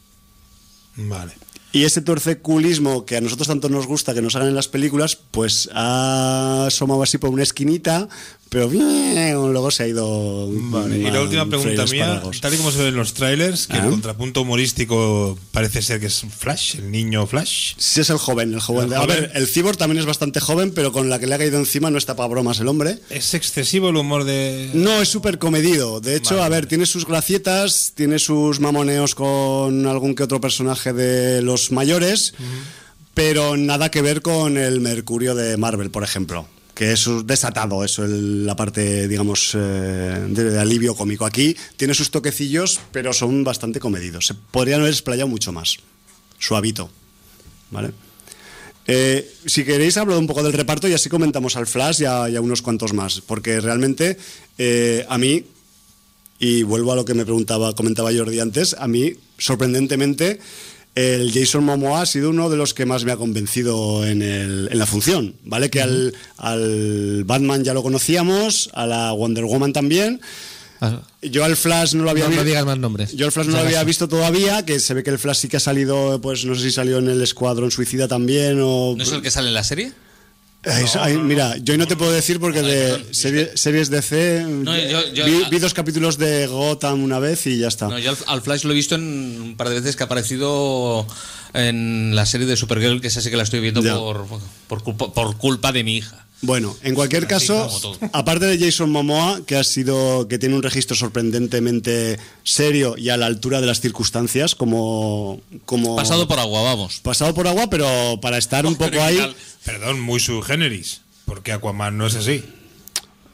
Vale. Y ese tuerceculismo que a nosotros tanto nos gusta que nos hagan en las películas, pues ha asomado así por una esquinita, pero bien, luego se ha ido... Vale. Y la última pregunta mía, tal y como se ve en los trailers, que ¿Ah? el contrapunto humorístico parece ser que es Flash, el niño Flash. Sí, es el joven, el joven. El a joven. ver, el Cyborg también es bastante joven, pero con la que le ha caído encima no está para bromas el hombre. ¿Es excesivo el humor de...? No, es súper comedido. De hecho, vale. a ver, tiene sus gracietas, tiene sus mamoneos con algún que otro personaje de los mayores, uh-huh. pero nada que ver con el Mercurio de Marvel, por ejemplo. Que es desatado, eso, el, la parte, digamos, eh, de, de alivio cómico. Aquí tiene sus toquecillos, pero son bastante comedidos. Se podrían haber explayado mucho más. Suavito. ¿Vale? Eh, si queréis, hablo un poco del reparto y así comentamos al Flash y a, y a unos cuantos más. Porque realmente, eh, a mí, y vuelvo a lo que me preguntaba, comentaba Jordi antes, a mí, sorprendentemente, el Jason Momoa ha sido uno de los que más me ha convencido en, el, en la función, ¿vale? Que al, al Batman ya lo conocíamos, a la Wonder Woman también. Yo al Flash no lo había no, visto. No digas más nombres. Yo al Flash no lo había visto todavía, que se ve que el Flash sí que ha salido, pues no sé si salió en el Escuadrón Suicida también o... ¿No es el que sale en la serie? Ay, no, ay, mira, yo no te puedo decir porque de serie, series D C no, yo, yo, vi, vi dos capítulos de Gotham una vez y ya está. No, yo al, al Flash lo he visto en un par de veces que ha aparecido en la serie de Supergirl, que esa sí que la estoy viendo por, por, culpa, por culpa de mi hija. Bueno, en cualquier caso, aparte de Jason Momoa, que ha sido, que tiene un registro sorprendentemente serio y a la altura de las circunstancias, como, como pasado por agua, vamos. Pasado por agua, pero para estar un poco ahí. Perdón, muy sui generis, porque Aquaman no es así.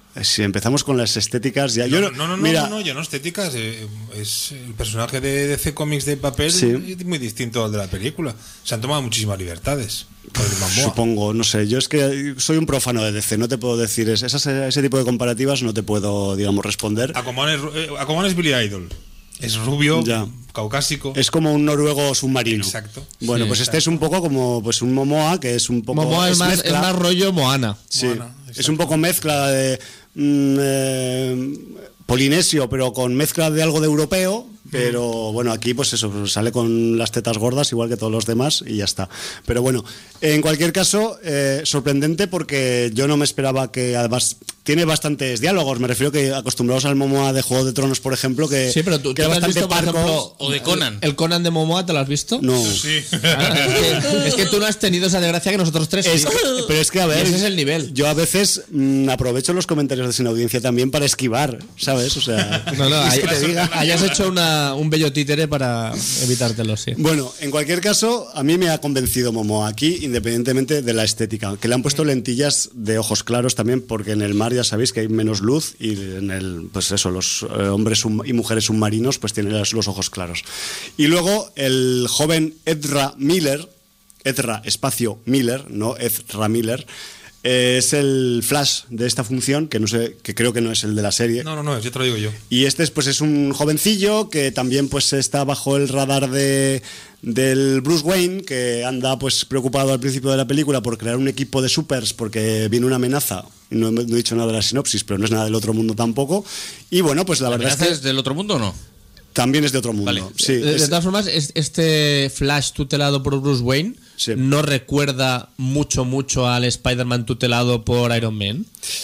Si empezamos con las estéticas, ya. No, yo no, no, no, mira, no, no, ya no estéticas. eh, es el personaje de D C Comics de papel Sí. es muy distinto al de la película. Se han tomado muchísimas libertades. Con el Momoa. Supongo, no sé. Yo es que soy un profano de D C, no te puedo decir. es- Esas, ese tipo de comparativas no te puedo, digamos, responder. Aquaman es, eh, Aquaman es Billy Idol. Es rubio, Ya. caucásico. Es como un noruego submarino. Exacto. Bueno, Sí, pues este es un poco como pues un Momoa, que es un poco. Momoa es, más, mezcla. es más rollo Moana. Sí, Moana, es exacto. un poco mezcla de mm, eh, polinesio, pero con mezcla de algo de europeo. Pero bueno, aquí pues eso, pues sale con las tetas gordas igual que todos los demás y ya está. Pero bueno, en cualquier caso, eh, sorprendente porque yo no me esperaba que además tiene bastantes diálogos. Me refiero que acostumbrados al Momoa de Juego de Tronos, por ejemplo, que, Sí, pero tú, que tú era has bastante visto, por parco. ejemplo, O de Conan. El, el Conan de Momoa, ¿te lo has visto? No. Sí. Ah, es, que, es que tú no has tenido esa desgracia que nosotros tres Es- sí. pero es que a ver, Y ese es el nivel. yo a veces mm, aprovecho los comentarios de Sin Audiencia también para esquivar, ¿sabes? O sea, No, no, es hay- que te diga. hayas hecho una, un bello títere para evitártelo, sí. Bueno, en cualquier caso, a mí me ha convencido Momoa aquí, independientemente de la estética, que le han puesto lentillas de ojos claros también, porque en el mar ya sabéis que hay menos luz y en el, pues eso, los eh, hombres sub- y mujeres submarinos pues tienen los, los ojos claros. Y luego el joven Ezra Miller, Ezra espacio Miller, no Ezra Miller, eh, es el Flash de esta función, que no sé, que creo que no es el de la serie. No, no, no, ya te lo digo yo. Y este pues es un jovencillo que también pues está bajo el radar de del Bruce Wayne, que anda pues preocupado al principio de la película por crear un equipo de supers porque viene una amenaza. No he, no he dicho nada de la sinopsis, pero no es nada del otro mundo tampoco. Y bueno, pues la, ¿La verdad es amenaza que es del otro mundo o no? también es de otro mundo. Vale. Sí, de, de es- todas formas, es- este Flash tutelado por Bruce Wayne Sí. no recuerda mucho, mucho al Spider-Man tutelado por Iron Man.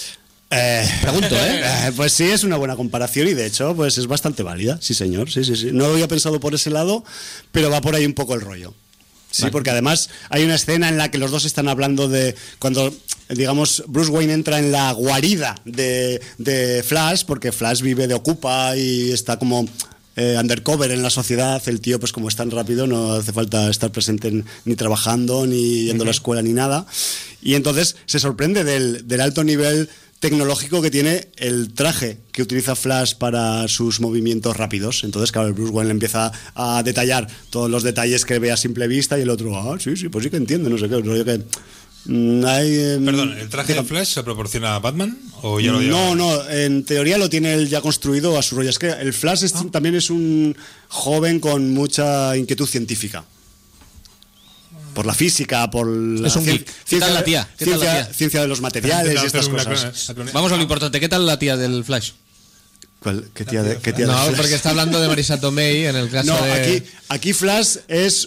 Eh, Pregunto, ¿eh? eh, Pues sí, es una buena comparación y de hecho pues es bastante válida, sí señor, sí, sí, sí. No lo había pensado por ese lado, pero va por ahí un poco el rollo. Sí, porque además hay una escena en la que los dos están hablando de cuando, digamos, Bruce Wayne entra en la guarida de, de Flash, porque Flash vive de ocupa y está como eh, undercover en la sociedad. El tío, pues como es tan rápido, no hace falta estar presente en- ni trabajando, ni yendo a la escuela, ni nada. Y entonces se sorprende del, del alto nivel tecnológico que tiene el traje que utiliza Flash para sus movimientos rápidos. Entonces, claro, el Bruce Wayne le empieza a detallar todos los detalles que ve a simple vista y el otro, ah, sí, sí, pues sí que entiende, no sé qué. rollo que, mm, hay, em, Perdón, ¿el traje de diga- Flash se lo proporciona a Batman? ¿O ya lo lleva? no, no, en teoría lo tiene él ya construido a su rollo. Es que el Flash es- también es un joven con mucha inquietud científica. Por la física, por la Es un cien- geek. ¿Qué ciencia, tal la tía? ¿Qué tal la ciencia- tía? ciencia de los materiales y estas Hacer una cosas. clona- Vamos a lo importante. ¿Qué tal la tía del Flash? ¿Cuál? ¿Qué tía de, qué tía de No, Flash? porque está hablando de Marisa Tomei en el caso No, de... aquí, aquí Flash es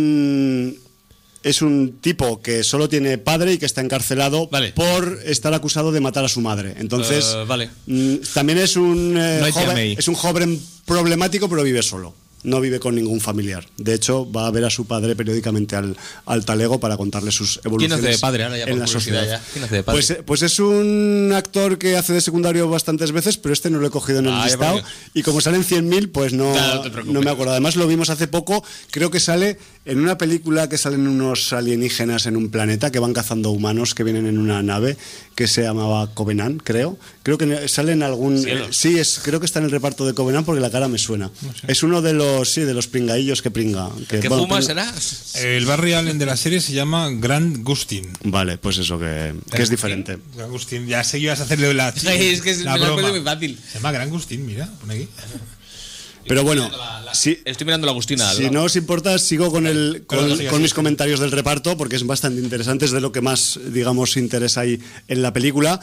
un es un tipo que solo tiene padre y que está encarcelado Vale. por estar acusado de matar a su madre. Entonces, Eh, vale. mm, también es un eh, No hay tía joven, May. es un joven problemático, pero vive solo. No vive con ningún familiar. De hecho, va a ver a su padre periódicamente al, al talego para contarle sus evoluciones. hace de padre ahora ya, por en la curiosidad sociedad. ya? ¿Quién hace de padre? Pues, eh, pues es un actor que hace de secundario bastantes veces, pero este no lo he cogido en el Ah, ya, listado. porque- Y como salen cien mil, pues no, Claro, no te preocupes. no me acuerdo. Además lo vimos hace poco, creo que sale en una película que salen unos alienígenas en un planeta que van cazando humanos que vienen en una nave que se llamaba Covenant, creo. Creo que sale en algún... Cielos. eh, sí, es, creo que está en el reparto de Covenant porque la cara me suena. Es uno de los, sí, de los pringaillos que pringa. Que, ¿Qué bueno, fuma pringa- será? El Barry Allen de la serie se llama Grant Gustin. Vale, pues eso, que, que es diferente. Grant Gustin, ya sé que ibas a hacerle la Es que la me lo broma. acuerdo muy fácil. Se llama Grant Gustin, mira, pone aquí. Pero bueno, sí, Estoy mirando la Agustina. si no os importa, sigo con, el, con, Perdón, sigue, con sigue. mis comentarios del reparto, porque es bastante interesante, es de lo que más, digamos, interesa ahí en la película.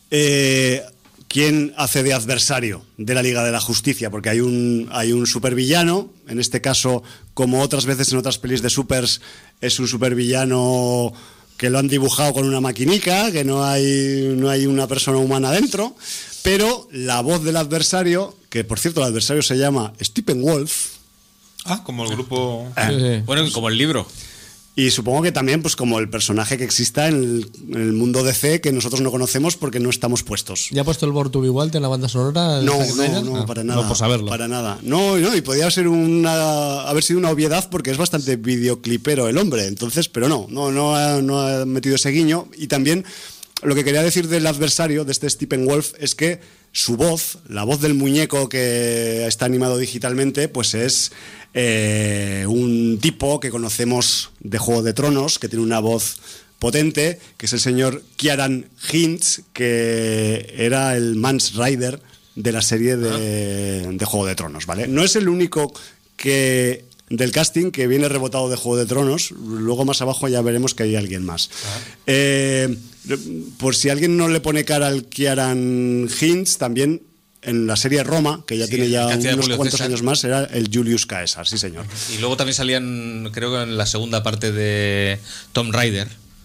Eh, ¿Quién hace de adversario de la Liga de la Justicia? Porque hay un, hay un supervillano, en este caso, como otras veces en otras pelis de supers, es un supervillano que lo han dibujado con una maquinica, que no hay, no hay una persona humana dentro, pero la voz del adversario, que por cierto el adversario se llama Stephen Wolf, Ah, como el grupo. Sí, sí. Bueno, como el libro. y supongo que también pues como el personaje que exista en el, en el mundo D C que nosotros no conocemos porque no estamos puestos. ¿Ya ha puesto el Born to Be Wild en la banda sonora? No, Zack no, Snyder? no, Ah, para nada. No, por saberlo. Para nada. No, no, y podía ser una, haber sido una obviedad porque es bastante videoclipero el hombre, entonces, pero no, no, no ha, no ha metido ese guiño. Y también lo que quería decir del adversario, de este Steppenwolf, es que su voz, la voz del muñeco que está animado digitalmente, pues es eh, un tipo que conocemos de Juego de Tronos, que tiene una voz potente, que es el señor Ciarán Hinds, que era el Mance Rayder de la serie de, de Juego de Tronos, ¿vale? No es el único que del casting que viene rebotado de Juego de Tronos, luego más abajo ya veremos que hay alguien más. Eh, por si alguien no le pone cara al Ciarán Hinds, también en la serie Roma, que ya Sí, tiene ya unos cuantos César. años más, era el Julius Caesar, sí señor. Y luego también salían, creo que en la segunda parte de Tomb Raider.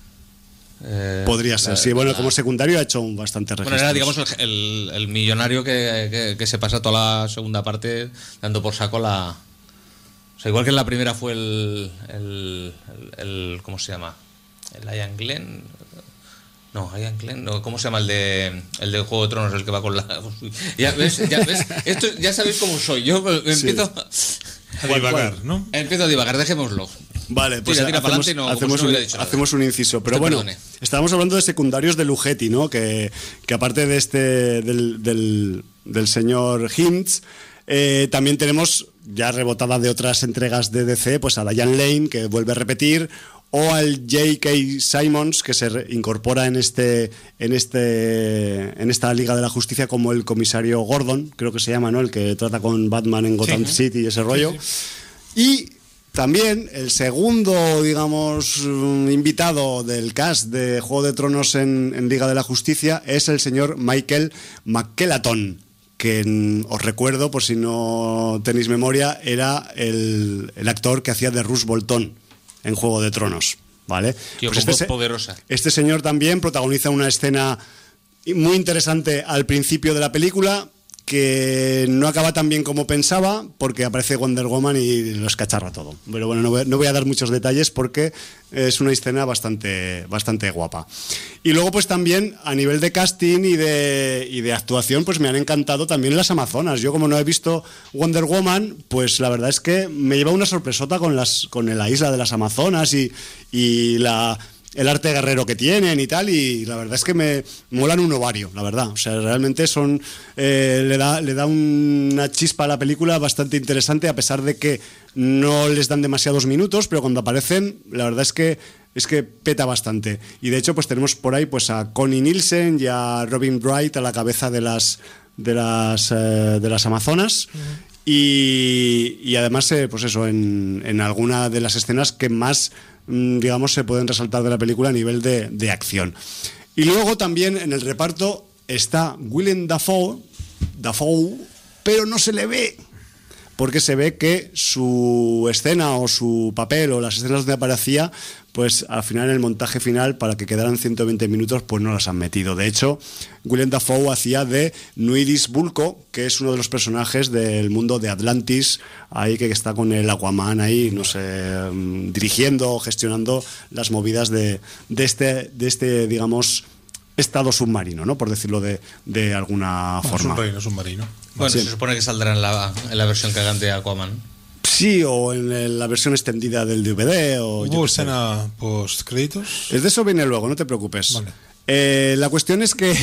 Eh, Podría ser, la- sí. Bueno, la- como secundario ha hecho un bastante registro. Bueno, era, digamos, el, el- el millonario que, que- que se pasa toda la segunda parte dando por saco la... O sea, igual que en la primera fue el... el, el- el- ¿Cómo se llama? El Ian Glenn... No, Ian Glenn, no, ¿cómo se llama el de el de Juego de Tronos, el que va con la... Ya ves, ya ves, esto ya sabéis cómo soy. Yo empiezo, A divagar, ¿no? empiezo a divagar, dejémoslo. Vale, pues Tira, tira para hacemos, adelante y no, como hacemos si no un, hubiera dicho nada. hacemos un inciso. Pero Usted bueno, perdone. estábamos hablando de secundarios de Lugetti, ¿no? Que, que aparte de este del, del, del señor Hinds, eh, también tenemos, ya rebotada de otras entregas de D C, pues a Diane Lane, que vuelve a repetir, o al J K. Simmons, que se re- incorpora en este en este en esta Liga de la Justicia como el comisario Gordon, creo que se llama, ¿no? El que trata con Batman en Gotham City y ese rollo. Y también el segundo, digamos, mm, invitado del cast de Juego de Tronos en, en Liga de la Justicia es el señor Michael McKellaton, que mm, os recuerdo, por si no tenéis memoria, era el, el actor que hacía de Roose Bolton en Juego de Tronos, ¿vale? Tío, Pues con voz se- poderosa. este señor también protagoniza una escena muy interesante al principio de la película, que no acaba tan bien como pensaba, porque aparece Wonder Woman y lo escacharra todo. Pero bueno, no voy, no voy a dar muchos detalles porque es una escena bastante, bastante guapa. Y luego pues también a nivel de casting y de, y de actuación, pues me han encantado también las Amazonas. Yo como no he visto Wonder Woman, pues la verdad es que me lleva una sorpresota con, las, con la isla de las Amazonas y, y la... el arte guerrero que tienen y tal, y la verdad es que me molan un ovario, la verdad. O sea, realmente son eh, le da le da una chispa a la película bastante interesante, a pesar de que no les dan demasiados minutos, pero cuando aparecen, la verdad es que es que peta bastante. Y de hecho, pues tenemos por ahí pues a Connie Nielsen y a Robin Wright a la cabeza de las de las eh, de las Amazonas. Y, y además, eh, pues eso, en, en alguna de las escenas que más, mm, digamos, se pueden resaltar de la película a nivel de, de acción. Y luego también en el reparto está Willem Dafoe, Dafoe, pero no se le ve, porque se ve que su escena o su papel o las escenas donde aparecía, pues al final en el montaje final, para que quedaran ciento veinte minutos, pues no las han metido. De hecho, Willem Dafoe hacía de Nuidis Bulco, que es uno de los personajes del mundo de Atlantis, ahí que está con el Aquaman ahí, no sé, mm, dirigiendo, gestionando las movidas de, de este, de este, digamos, estado submarino, ¿no? Por decirlo de, de alguna Bueno, es forma. un reino submarino. Bueno, Sí. se supone que saldrá en la, en la versión que hagan de Aquaman. Sí, o en el- la versión extendida del D V D, o yo ¿Hubo qué sé. escena post créditos? Es de eso viene luego, no te preocupes. Vale. Eh, la cuestión es que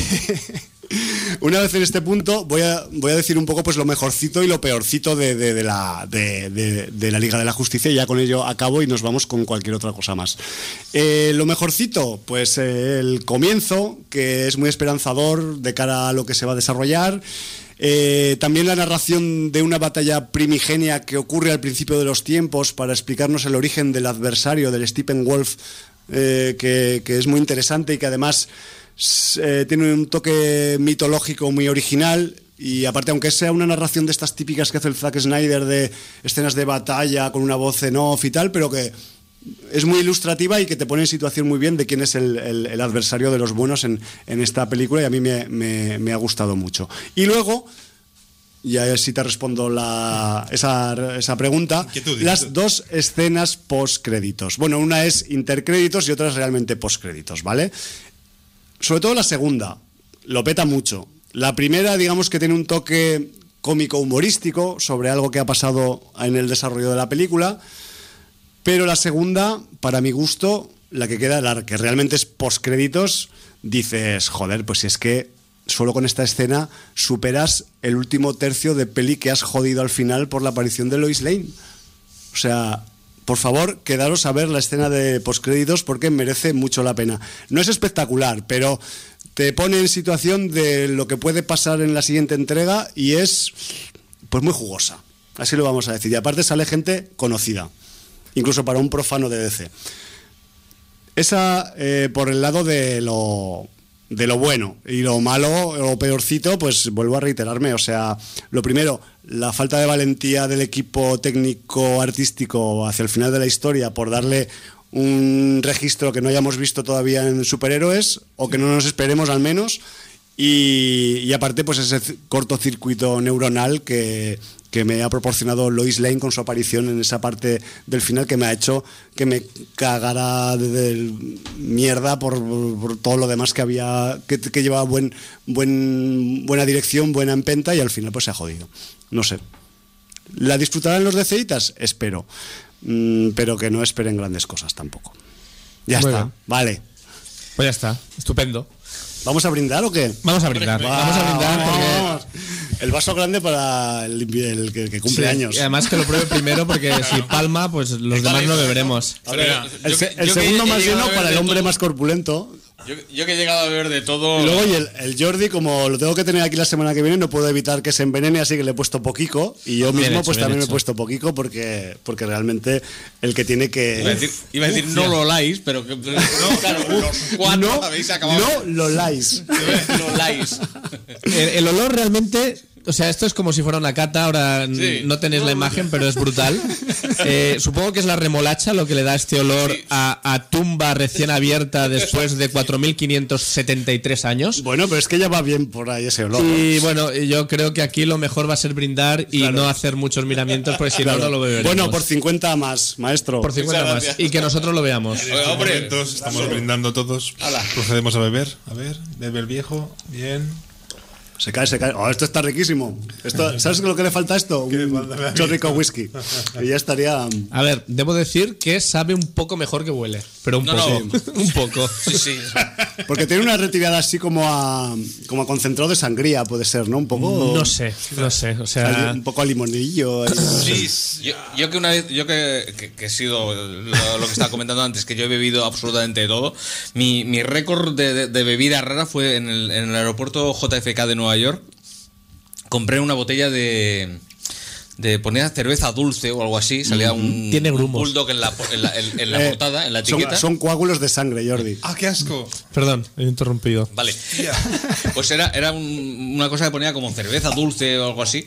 una vez en este punto voy a, voy a decir un poco pues lo mejorcito y lo peorcito de, de- de la, de, de- de la Liga de la Justicia, y ya con ello acabo y nos vamos con cualquier otra cosa más. Eh, lo mejorcito, pues eh, el comienzo, que es muy esperanzador de cara a lo que se va a desarrollar. Eh, también la narración de una batalla primigenia que ocurre al principio de los tiempos para explicarnos el origen del adversario, del Steppenwolf, eh, que, que es muy interesante y que además eh, tiene un toque mitológico muy original. Y aparte, aunque sea una narración de estas típicas que hace el Zack Snyder de escenas de batalla con una voz en off y tal, pero que es muy ilustrativa y que te pone en situación muy bien de quién es el, el- el adversario de los buenos en, en esta película, y a mí me, me- me ha gustado mucho. Y luego, ya si te respondo la, esa, esa pregunta, Inquietud, las inquietud. dos escenas postcréditos. Bueno, una es intercréditos y otra es realmente postcréditos, ¿vale? Sobre todo la segunda, lo peta mucho. La primera, digamos que tiene un toque cómico-humorístico sobre algo que ha pasado en el desarrollo de la película. Pero la segunda, para mi gusto, la que queda, la que realmente es postcréditos, dices, joder, pues si es que solo con esta escena superas el último tercio de peli que has jodido al final por la aparición de Lois Lane. O sea, por favor, quedaros a ver la escena de postcréditos porque merece mucho la pena. No es espectacular, pero te pone en situación de lo que puede pasar en la siguiente entrega y es pues muy jugosa. Así lo vamos a decir. Y aparte sale gente conocida, incluso para un profano de D C. Esa eh, por el lado de lo, de lo bueno. Y lo malo o peorcito, pues vuelvo a reiterarme. O sea, lo primero, la falta de valentía del equipo técnico artístico hacia el final de la historia por darle un registro que no hayamos visto todavía en superhéroes, o que no nos esperemos al menos. Y, y aparte, pues ese cortocircuito neuronal que, que me ha proporcionado Lois Lane con su aparición en esa parte del final, que me ha hecho que me cagara de, de mierda por, por todo lo demás que había, que, que llevaba buen, buen, buena dirección, buena empenta, y al final pues se ha jodido. No sé. ¿La disfrutarán los DCitas? Espero. Mm, pero que no esperen grandes cosas tampoco. Ya Muy está. bien. Vale. Pues ya está, estupendo. ¿Vamos a brindar o qué? Vamos a brindar, vamos a brindar porque... Vamos. El vaso grande para el, el que, que cumple Sí, años. y además que lo pruebe primero porque si palma, pues los demás no beberemos. A ver, Mira, el, yo se- que- el yo que segundo he más llegado lleno a ver para el de hombre todo. más corpulento. Yo, yo que he llegado a beber de todo. Y luego y el, el Jordi, como lo tengo que tener aquí la semana que viene, no puedo evitar que se envenene, así que le he puesto poquico. Y yo Bien mismo hecho, pues bien también me he hecho. puesto poquico porque, porque realmente el que tiene que... Iba a decir, iba a decir no lo láis, pero que, no, claro, los cuatro no, habéis acabado. no lo lais. Lo láis. El, el olor realmente, o sea, esto es como si fuera una cata, ahora n- Sí. no tenéis la imagen, pero es brutal. Eh, supongo que es la remolacha lo que le da este olor Sí. a, a tumba recién abierta después de cuatro mil quinientos setenta y tres años. Bueno, pero es que ya va bien por ahí ese olor. Y bueno, yo creo que aquí lo mejor va a ser brindar y Claro. no hacer muchos miramientos, porque si Claro. no, no lo beberemos. Bueno, por cincuenta más, maestro. Por cincuenta Muchas más. gracias. Y que nosotros lo veamos. En estos Hombre, momentos estamos brindando todos. Hala. Procedemos a beber. A ver, bebe el viejo. Bien. Se cae, se cae. Oh, esto está riquísimo. Esto, ¿sabes lo que le falta a esto? Un chorrico whisky. Y ya estaría... A ver, debo decir que sabe un poco mejor que huele. Pero un No, poco. no. un poco. Sí, sí. Porque tiene una retirada así como a, como a concentrado de sangría, puede ser, ¿no? Un poco... No sé, no sé. O O sea, sea, un poco a limonillo. Sí, yo, yo que una vez, yo que, que- que he sido lo, lo que estaba comentando antes, que yo he bebido absolutamente de todo. Mi, mi récord de, de- de bebida rara fue en el, en el aeropuerto J F K de Nueva York. Compré una botella de. De ponía cerveza dulce o algo así, salía un, Tiene un grumos. bulldog en la, en la, en- en la Eh, portada, en la son, etiqueta. son coágulos de sangre, Jordi. ¡Ah, qué asco! perdón, he interrumpido. Vale. Pues era, era un- una cosa que ponía como cerveza dulce o algo así.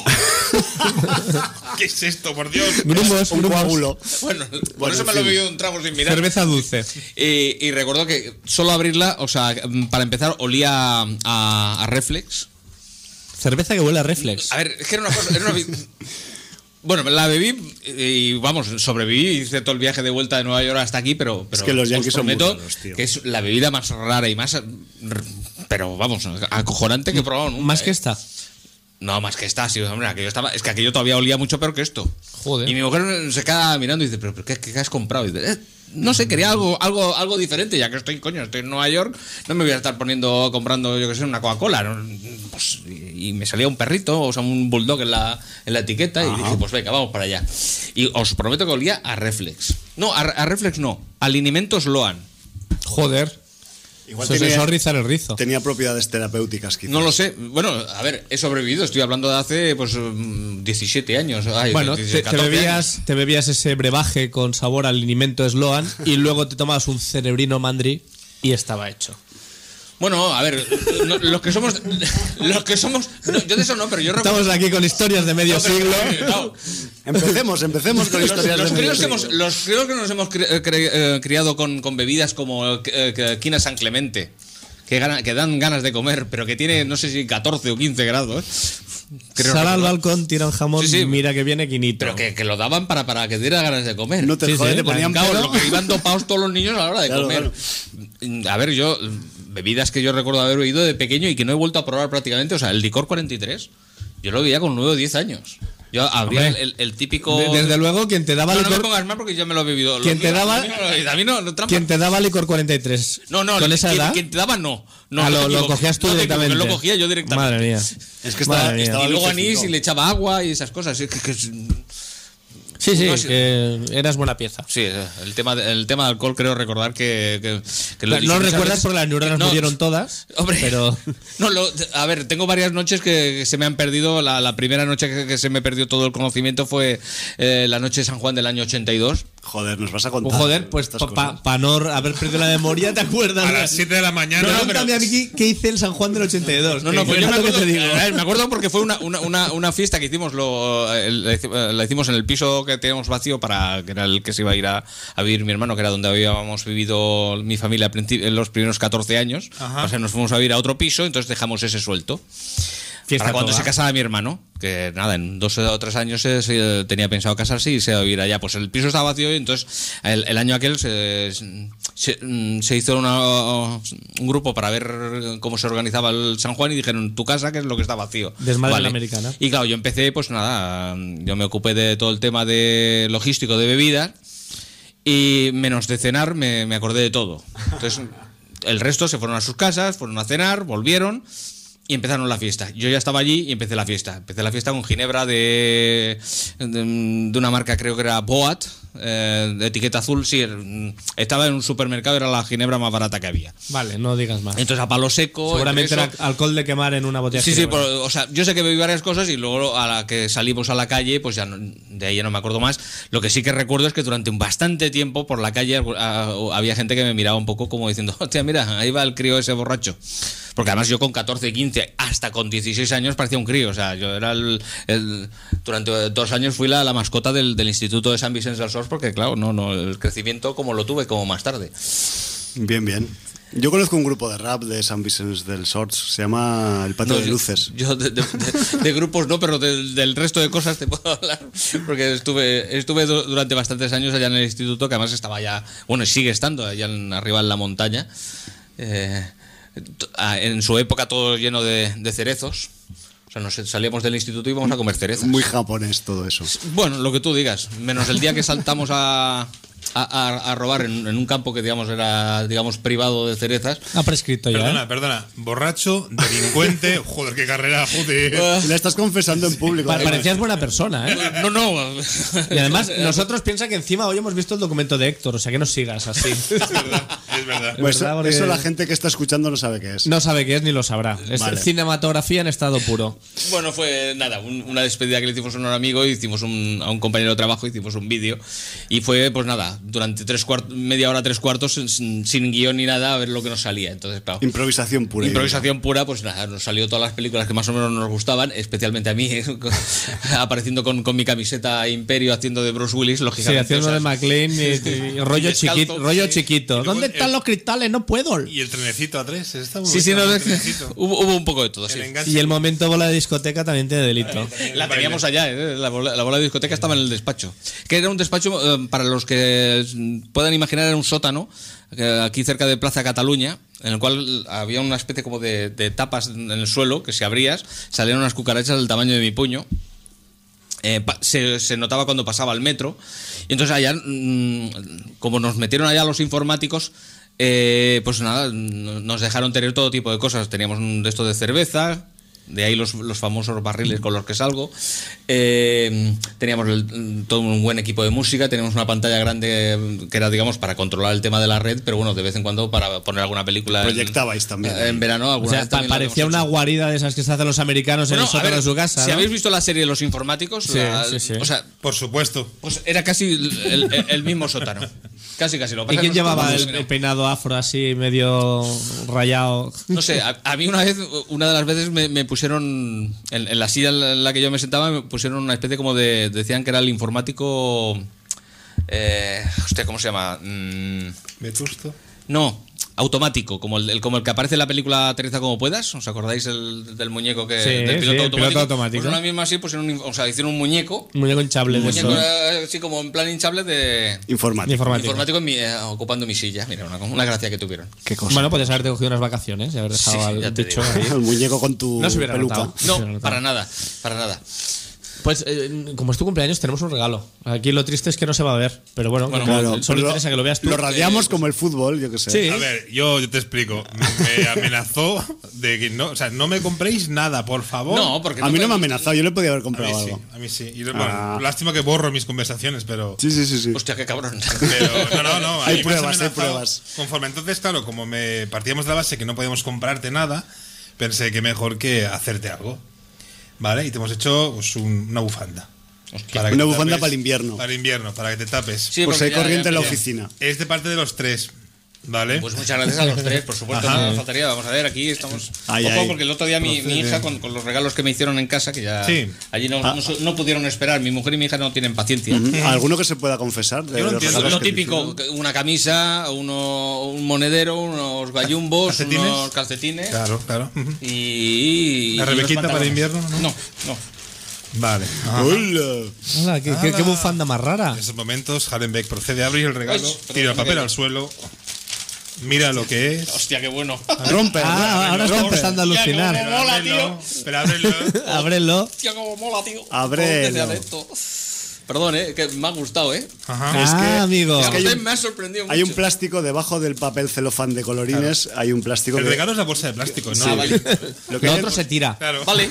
¿Qué es esto, por Dios? Grumos, Un grumos. coágulo. Bueno, por Bueno, eso en me lo he fin. bebido un trago sin mirar. Cerveza dulce. Y, y recuerdo que solo abrirla, o sea, para empezar, olía a, a Reflex. Cerveza que huele a Reflex. A ver, es que era una cosa. Era una vi- bueno, la bebí y vamos, sobreviví. Hice todo el viaje de vuelta de Nueva York hasta aquí, pero. pero Es que los os yankees son muy prometo raros, tío. que es la bebida más rara y más. r- Pero vamos, acojonante que he probado nunca. Más ¿eh? que esta. No, más que esta, sí, hombre, aquello estaba, es que aquello todavía olía mucho peor que esto. Joder. Y mi mujer se queda mirando y dice, ¿pero, pero qué, qué has comprado? Y dice, "Eh, no sé, quería algo, algo, algo diferente, ya que estoy, coño, estoy en Nueva York, no me voy a estar poniendo, comprando, yo qué sé, una Coca-Cola. ¿no? Pues, y, y me salía un perrito, o sea, un bulldog en la, en la etiqueta, y dije, pues venga, vamos para allá. Y os prometo que olía a Reflex. No, a, a Reflex no, a Linimentos Loan. Joder. Igual Eso es tenía, eso, rizar el rizo. tenía propiedades terapéuticas, quizás. No lo sé. Bueno, a ver, he sobrevivido. Estoy hablando de hace pues mm, diecisiete años. Ay, Bueno, te, diecisiete, te catorce años. bebías, te bebías ese brebaje con sabor al linimento Sloan y luego te tomabas un cerebrino mandri y estaba hecho. Bueno, a ver, no, los que somos. Los que somos. no, yo de eso no, pero yo recuerdo. Estamos aquí con historias de medio No, pero- siglo. no, Empecemos, empecemos con los, historias los de críos medio que hemos, siglo. los críos que nos hemos cri- eh, cri- eh, criado con, con bebidas como eh, que- Quina San Clemente, que, gana- que dan ganas de comer, pero que tiene, no sé si catorce o quince grados. Creo Sal al recordar. balcón, tira un jamón, Sí, sí. mira que viene quinito. Pero que, que lo daban para, para que diera ganas de comer. No te Sí, jodes, sí, te ponían Claro, pedo. lo que iban dopados todos los niños a la hora de Claro, comer. A ver, yo, bebidas que yo recuerdo haber bebido de pequeño y que no he vuelto a probar prácticamente, o sea, el licor cuarenta y tres, yo lo veía con nueve o diez años. Yo abría el, Hombre. el, el típico. De- desde luego, quien te daba No, no me licor- pongas mal porque yo me lo he bebido. ¿Quién Lo- te daba- A mí no, a mí no, no, trampa. ¿Quién te daba licor cuarenta y tres? No, no, ¿Con esa quien, edad? quien te daba no. no Ah, no lo, te lo equivoques. cogías tú No te equivoques, directamente. Lo cogía yo directamente. Madre mía. Es que estaba- Madre mía. estaba Y luego dulcecito. anís y le echaba agua y esas cosas. Es que, que es- Sí, sí, No, sí. que eras buena pieza. Sí, el tema, de- el tema de alcohol creo recordar que, que, que lo he dicho No muchas recuerdas veces. porque las neuronas No, murieron todas, Hombre, pero no, lo- a ver, tengo varias noches que, que se me han perdido. La, la primera noche que, que se me perdió todo el conocimiento fue eh, la noche de San Juan del año ochenta y dos. Joder, nos vas a pues, contar. joder, pues estas para cosas. pa, pa no haber perdido la memoria, ¿te acuerdas? A las siete de la mañana. No, no, No, pero- cuéntame a mí qué- qué hice en San Juan del ochenta y dos. No, no, que pues yo me verás lo acuerdo, que te digo. a ver, me acuerdo porque fue una, una, una, una fiesta que hicimos, lo, el- la hici- la hicimos en el piso que teníamos vacío, para que era el que se iba a ir a, a vivir mi hermano, que era donde habíamos vivido mi familia a princi- en los primeros catorce años. Ajá. O sea, nos fuimos a vivir a otro piso, entonces dejamos ese suelto. Fiesta Para cuando toda. se casaba mi hermano, que nada, en dos o tres años se, se tenía pensado casarse y se iba a vivir allá. Pues el piso estaba vacío y entonces el, el año aquel se, se, se hizo una- un grupo para ver cómo se organizaba el San Juan y dijeron, tu casa, que es lo que está vacío. Desmadre a la americana. Y claro, yo empecé, pues nada, yo me ocupé de todo el tema de logístico de bebidas y menos de cenar me, me acordé de todo. Entonces el resto se fueron a sus casas, fueron a cenar, volvieron y empezaron la fiesta. Yo ya estaba allí y empecé la fiesta. Empecé la fiesta con ginebra de, de, de una marca, creo que era Boat, eh, de etiqueta azul. Sí, estaba en un supermercado, era la ginebra más barata que había. Vale, no digas más. Entonces a palo seco. Seguramente entre era eso- alcohol de quemar en una botella. Sí, de sí, ginebra. pero, o sea, yo sé que bebí varias cosas y luego a la que salimos a la calle, pues ya no- de ahí ya no me acuerdo más. Lo que sí que recuerdo es que durante un bastante tiempo por la calle ah, había gente que me miraba un poco como diciendo, hostia, mira, ahí va el crío ese borracho. Porque además yo con catorce, quince, hasta con dieciséis años parecía un crío. O sea, yo era el. el- durante dos años fui la, la mascota del, del Instituto de San Vicente del Sors, porque, claro, no, no, el crecimiento como lo tuve, como más tarde. Bien, bien. Yo conozco un grupo de rap de San Vicente del Sors, se llama El Patio No, de yo- Luces. Yo de, de- de- de grupos no, pero del, del resto de cosas te puedo hablar. Porque estuve estuve du- durante bastantes años allá en el instituto, que además estaba ya, bueno, sigue estando allá en- arriba en la montaña. Eh, t- a- en su época todo lleno de, de cerezos. O sea, nos salíamos del instituto y íbamos a comer cerezas. Muy japonés todo eso. Bueno, lo que tú digas, menos el día que saltamos a, a, a- a robar en, en un campo que digamos era digamos privado de cerezas. Ha prescrito ya. Perdona, ¿eh? perdona. Borracho, delincuente. Joder, qué carrera, joder. Le estás confesando en público. Pa- además. Parecías buena persona, ¿eh? No, no. Y además, nosotros piensa que encima hoy hemos visto el documento de Héctor, o sea que no sigas así. Es verdad, es verdad. Pues verdad, porque- eso la gente que está escuchando no sabe qué es. No sabe qué es ni lo sabrá. Es Vale. cinematografía en estado puro. Bueno, fue nada, un- una despedida que le hicimos a un amigo, hicimos un, a un compañero de trabajo, hicimos un vídeo y fue, pues nada, durante tres cuart- media hora, tres cuartos, sin, sin guión ni nada, a ver lo que nos salía. Entonces, claro, Improvisación pura. y improvisación pura, pues nada, nos salió todas las películas que más o menos nos gustaban, especialmente a mí, apareciendo con, con mi camiseta Imperio haciendo de Bruce Willis, Sí, lógicamente. haciendo o sea, de McLean y, y rollo Descalzo, chiquito. Rollo sí. chiquito. luego ¿Dónde el- están los cristales? No puedo. Y el trenecito a tres. ¿está muy Sí, sí, bonito, no, el trenecito. hubo, hubo un poco de todo, El sí. enganche. Y el momento bola de discoteca también tiene delito. La teníamos allá, ¿eh? la, bola, la bola de discoteca estaba en el despacho. Que era un despacho, eh, para los que puedan imaginar, era un sótano, eh, aquí cerca de Plaza Cataluña, en el cual había una especie como de, de tapas en el suelo, que si abrías, salían unas cucarachas del tamaño de mi puño. Eh, pa- se, se notaba cuando pasaba el metro. Y entonces allá, mm, como nos metieron allá los informáticos, eh, pues nada, n- nos dejaron tener todo tipo de cosas. Teníamos un de esto de cerveza, de ahí los, los famosos barriles con los que salgo. Eh, teníamos el- todo un buen equipo de música, teníamos una pantalla grande que era, digamos, para controlar el tema de la red, pero bueno, de vez en cuando para poner alguna película. en- Proyectabais también. En, verano, O alguna sea, vez pa- también lo parecía habíamos una hecho. guarida de esas que se hacen los americanos en Bueno, el a sótano ver, de su casa. Si ¿no? habéis visto la serie de los informáticos, Sí, la- sí, sí. o sea, Por supuesto. pues era casi el, el- el mismo sótano. Casi, casi. Lo que ¿Y pasa quién es que llevaba nosotros el, hemos el peinado afro así, medio rayado? No sé, a, a mí una vez, una de las veces me, me pusieron, en, en la silla en la que yo me sentaba, me pusieron una especie como de, decían que era el informático, eh, hostia, ¿cómo se llama? Mm, Vetusto. no, automático, como el, el- como el que aparece en la película Aterriza como puedas. ¿Os acordáis el, del muñeco que Sí, del sí, piloto el automático? piloto automático. Pues una misma así, pues un, o sea, hicieron un muñeco, Un muñeco hinchable un de muñeco eso. eh, así como en plan hinchable de Informático. Informático. informático en mi- eh, ocupando mi silla. Mira, una, una gracia que tuvieron. Qué cosa. Bueno, podías haberte cogido unas vacaciones y haber dejado Sí, al ya te bicho digo. ahí. El muñeco con tu No se hubiera peluca. notado. No, Sí, no, no. para nada, para nada. Pues eh, como es tu cumpleaños tenemos un regalo. Aquí lo triste es que no se va a ver, pero bueno, Bueno, como Claro, solo lo, interesa que lo veas tú. lo radiamos Eh, como el fútbol, yo que sé. Sí. A ver, yo, yo te explico. Me amenazó de que no, o sea, no me compréis nada, por favor. No, porque A mí no te- me ha amenazado, yo le podía haber a comprado mí sí, algo. a mí sí. Y, bueno, Ah. lástima que borro mis conversaciones, pero. Sí, sí, sí, sí. Hostia, qué cabrón. Pero no, no, no. a Hay mí me has pruebas, hay amenazado. pruebas. Conforme entonces, claro, como me partíamos de la base que no podíamos comprarte nada, pensé que mejor que hacerte algo. ¿Vale? Y te hemos hecho pues, un- una bufanda. Para que Una te bufanda tapes- para el invierno. Para el invierno, para que te tapes. Sí, Pues porque hay ya- corriente ya en la pillé. oficina. Es de parte de los tres. ¿Vale? Pues muchas gracias a los tres, por supuesto, Ajá. no nos faltaría. Vamos a ver, aquí estamos. Ay, Ojo, ay. porque el otro día mi, mi hija, con, con los regalos que me hicieron en casa, que ya Sí. allí no, Ah. no, su- no pudieron esperar, mi mujer y mi hija no tienen paciencia. ¿Alguno que se pueda confesar? De Yo no los entiendo. regalos Lo que te típico, hicieron? una camisa, uno, un monedero, unos gallumbos, ¿Calcetines? unos calcetines. Claro, claro. Ujú. Y. ¿La y unos Rebequita para pantalones. invierno? No. No, no. Vale. Ajá. ¡Hola! Hola, ¿qué, qué- qué bufanda más rara. En esos momentos, Hallenbeck procede a abrir el regalo, Ay, perdón, tira el me papel cayó. al suelo, mira lo que es. Hostia, qué bueno. Rompe. Ah, ahora está rompe. empezando a alucinar. Ya, como- Mola, tío. Pero ábrelo. Ábrelo. Hostia, cómo mola, tío. Ábrelo. Todo que sea de esto. Perdón, eh, que me ha gustado, eh. Ajá. Es ah, que- amigo. es Es que hay un- me ha sorprendido mucho. Hay un plástico debajo del papel celofán de colorines. Hay un plástico El que- regalo es la bolsa de plástico, ¿no? Ah, vale. Lo que Lo hay- otro se tira. Claro. Vale.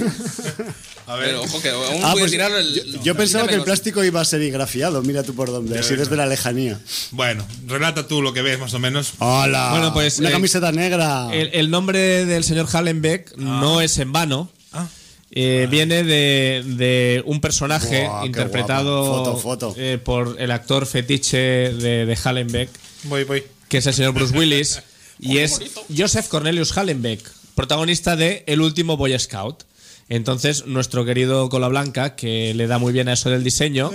A ver. Pero, ojo, que aún Ah, puede pues tirar el. yo, yo pensaba que el Tírame plástico iba a ser serigrafiado. Mira tú por dónde. Así desde la lejanía. Bueno, relata tú lo que ves más o menos. ¡Hola! Bueno, pues, Una eh, camiseta negra. El, el nombre del señor Hallenbeck no es en vano. Ah. Eh, Viene de, de un personaje Buah, qué interpretado guapa. Foto, foto. eh, por el actor fetiche de, de Hallenbeck, Voy, voy. que es el señor Bruce Willis, y Qué es bonito. Joseph Cornelius Hallenbeck, protagonista de El último Boy Scout. Entonces, nuestro querido Cola Blanca, que le da muy bien a eso del diseño,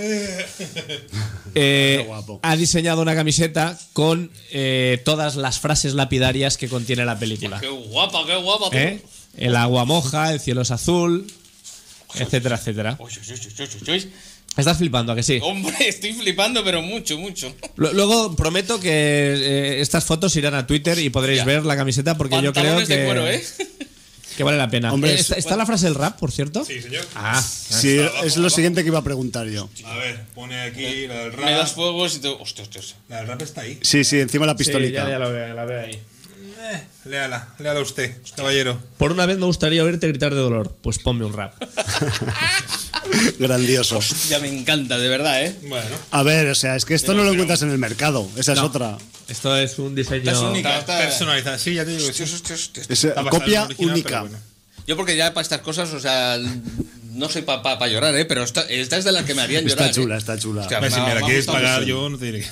eh, guapo. ha diseñado una camiseta con eh, todas las frases lapidarias que contiene la película. Qué guapa, qué guapa, tío. ¿Eh? El agua moja, el cielo es azul, etcétera, etcétera. Uy, uy, uy, uy, uy, uy. Estás flipando, ¿a que sí? Hombre, estoy flipando, pero mucho, mucho. Lu- Luego prometo que eh, estas fotos irán a Twitter y podréis Ya. ver la camiseta porque yo creo Pantalones que, de cuero, ¿eh? que vale la pena. Hombre, Eh, ¿Está, está la frase del rap, por cierto? Sí, señor. Ah, Sí, es lo siguiente que iba a preguntar yo. A ver, pone aquí la del rap. Me das fuegos y te. Hostia, hostia, hostia. La del rap está ahí. Sí, sí, encima la sí, pistolita. ya, ya la veo, la veo ahí. Eh, léala, léala usted, caballero. Por una vez me gustaría oírte gritar de dolor. Pues ponme un rap. Grandioso. Ya me encanta, de verdad, ¿eh? Bueno. A ver, o sea, es que esto no lo encuentras en el mercado. Esa es otra. Esto es un diseño. Es única. Está Está- personalizada. Sí, ya te digo. que sí. Hostia, hostia, hostia. Es Está basada en copia el original, única. pero bueno. Yo porque ya para estas cosas, o sea, no soy para pa, pa llorar, ¿eh? Pero esta, esta es de las que me harían Está llorar. chula, ¿eh? está chula. Hostia, Hombre, si me ha- me la me ha quieres gustado pagar, mucho. yo no te diré.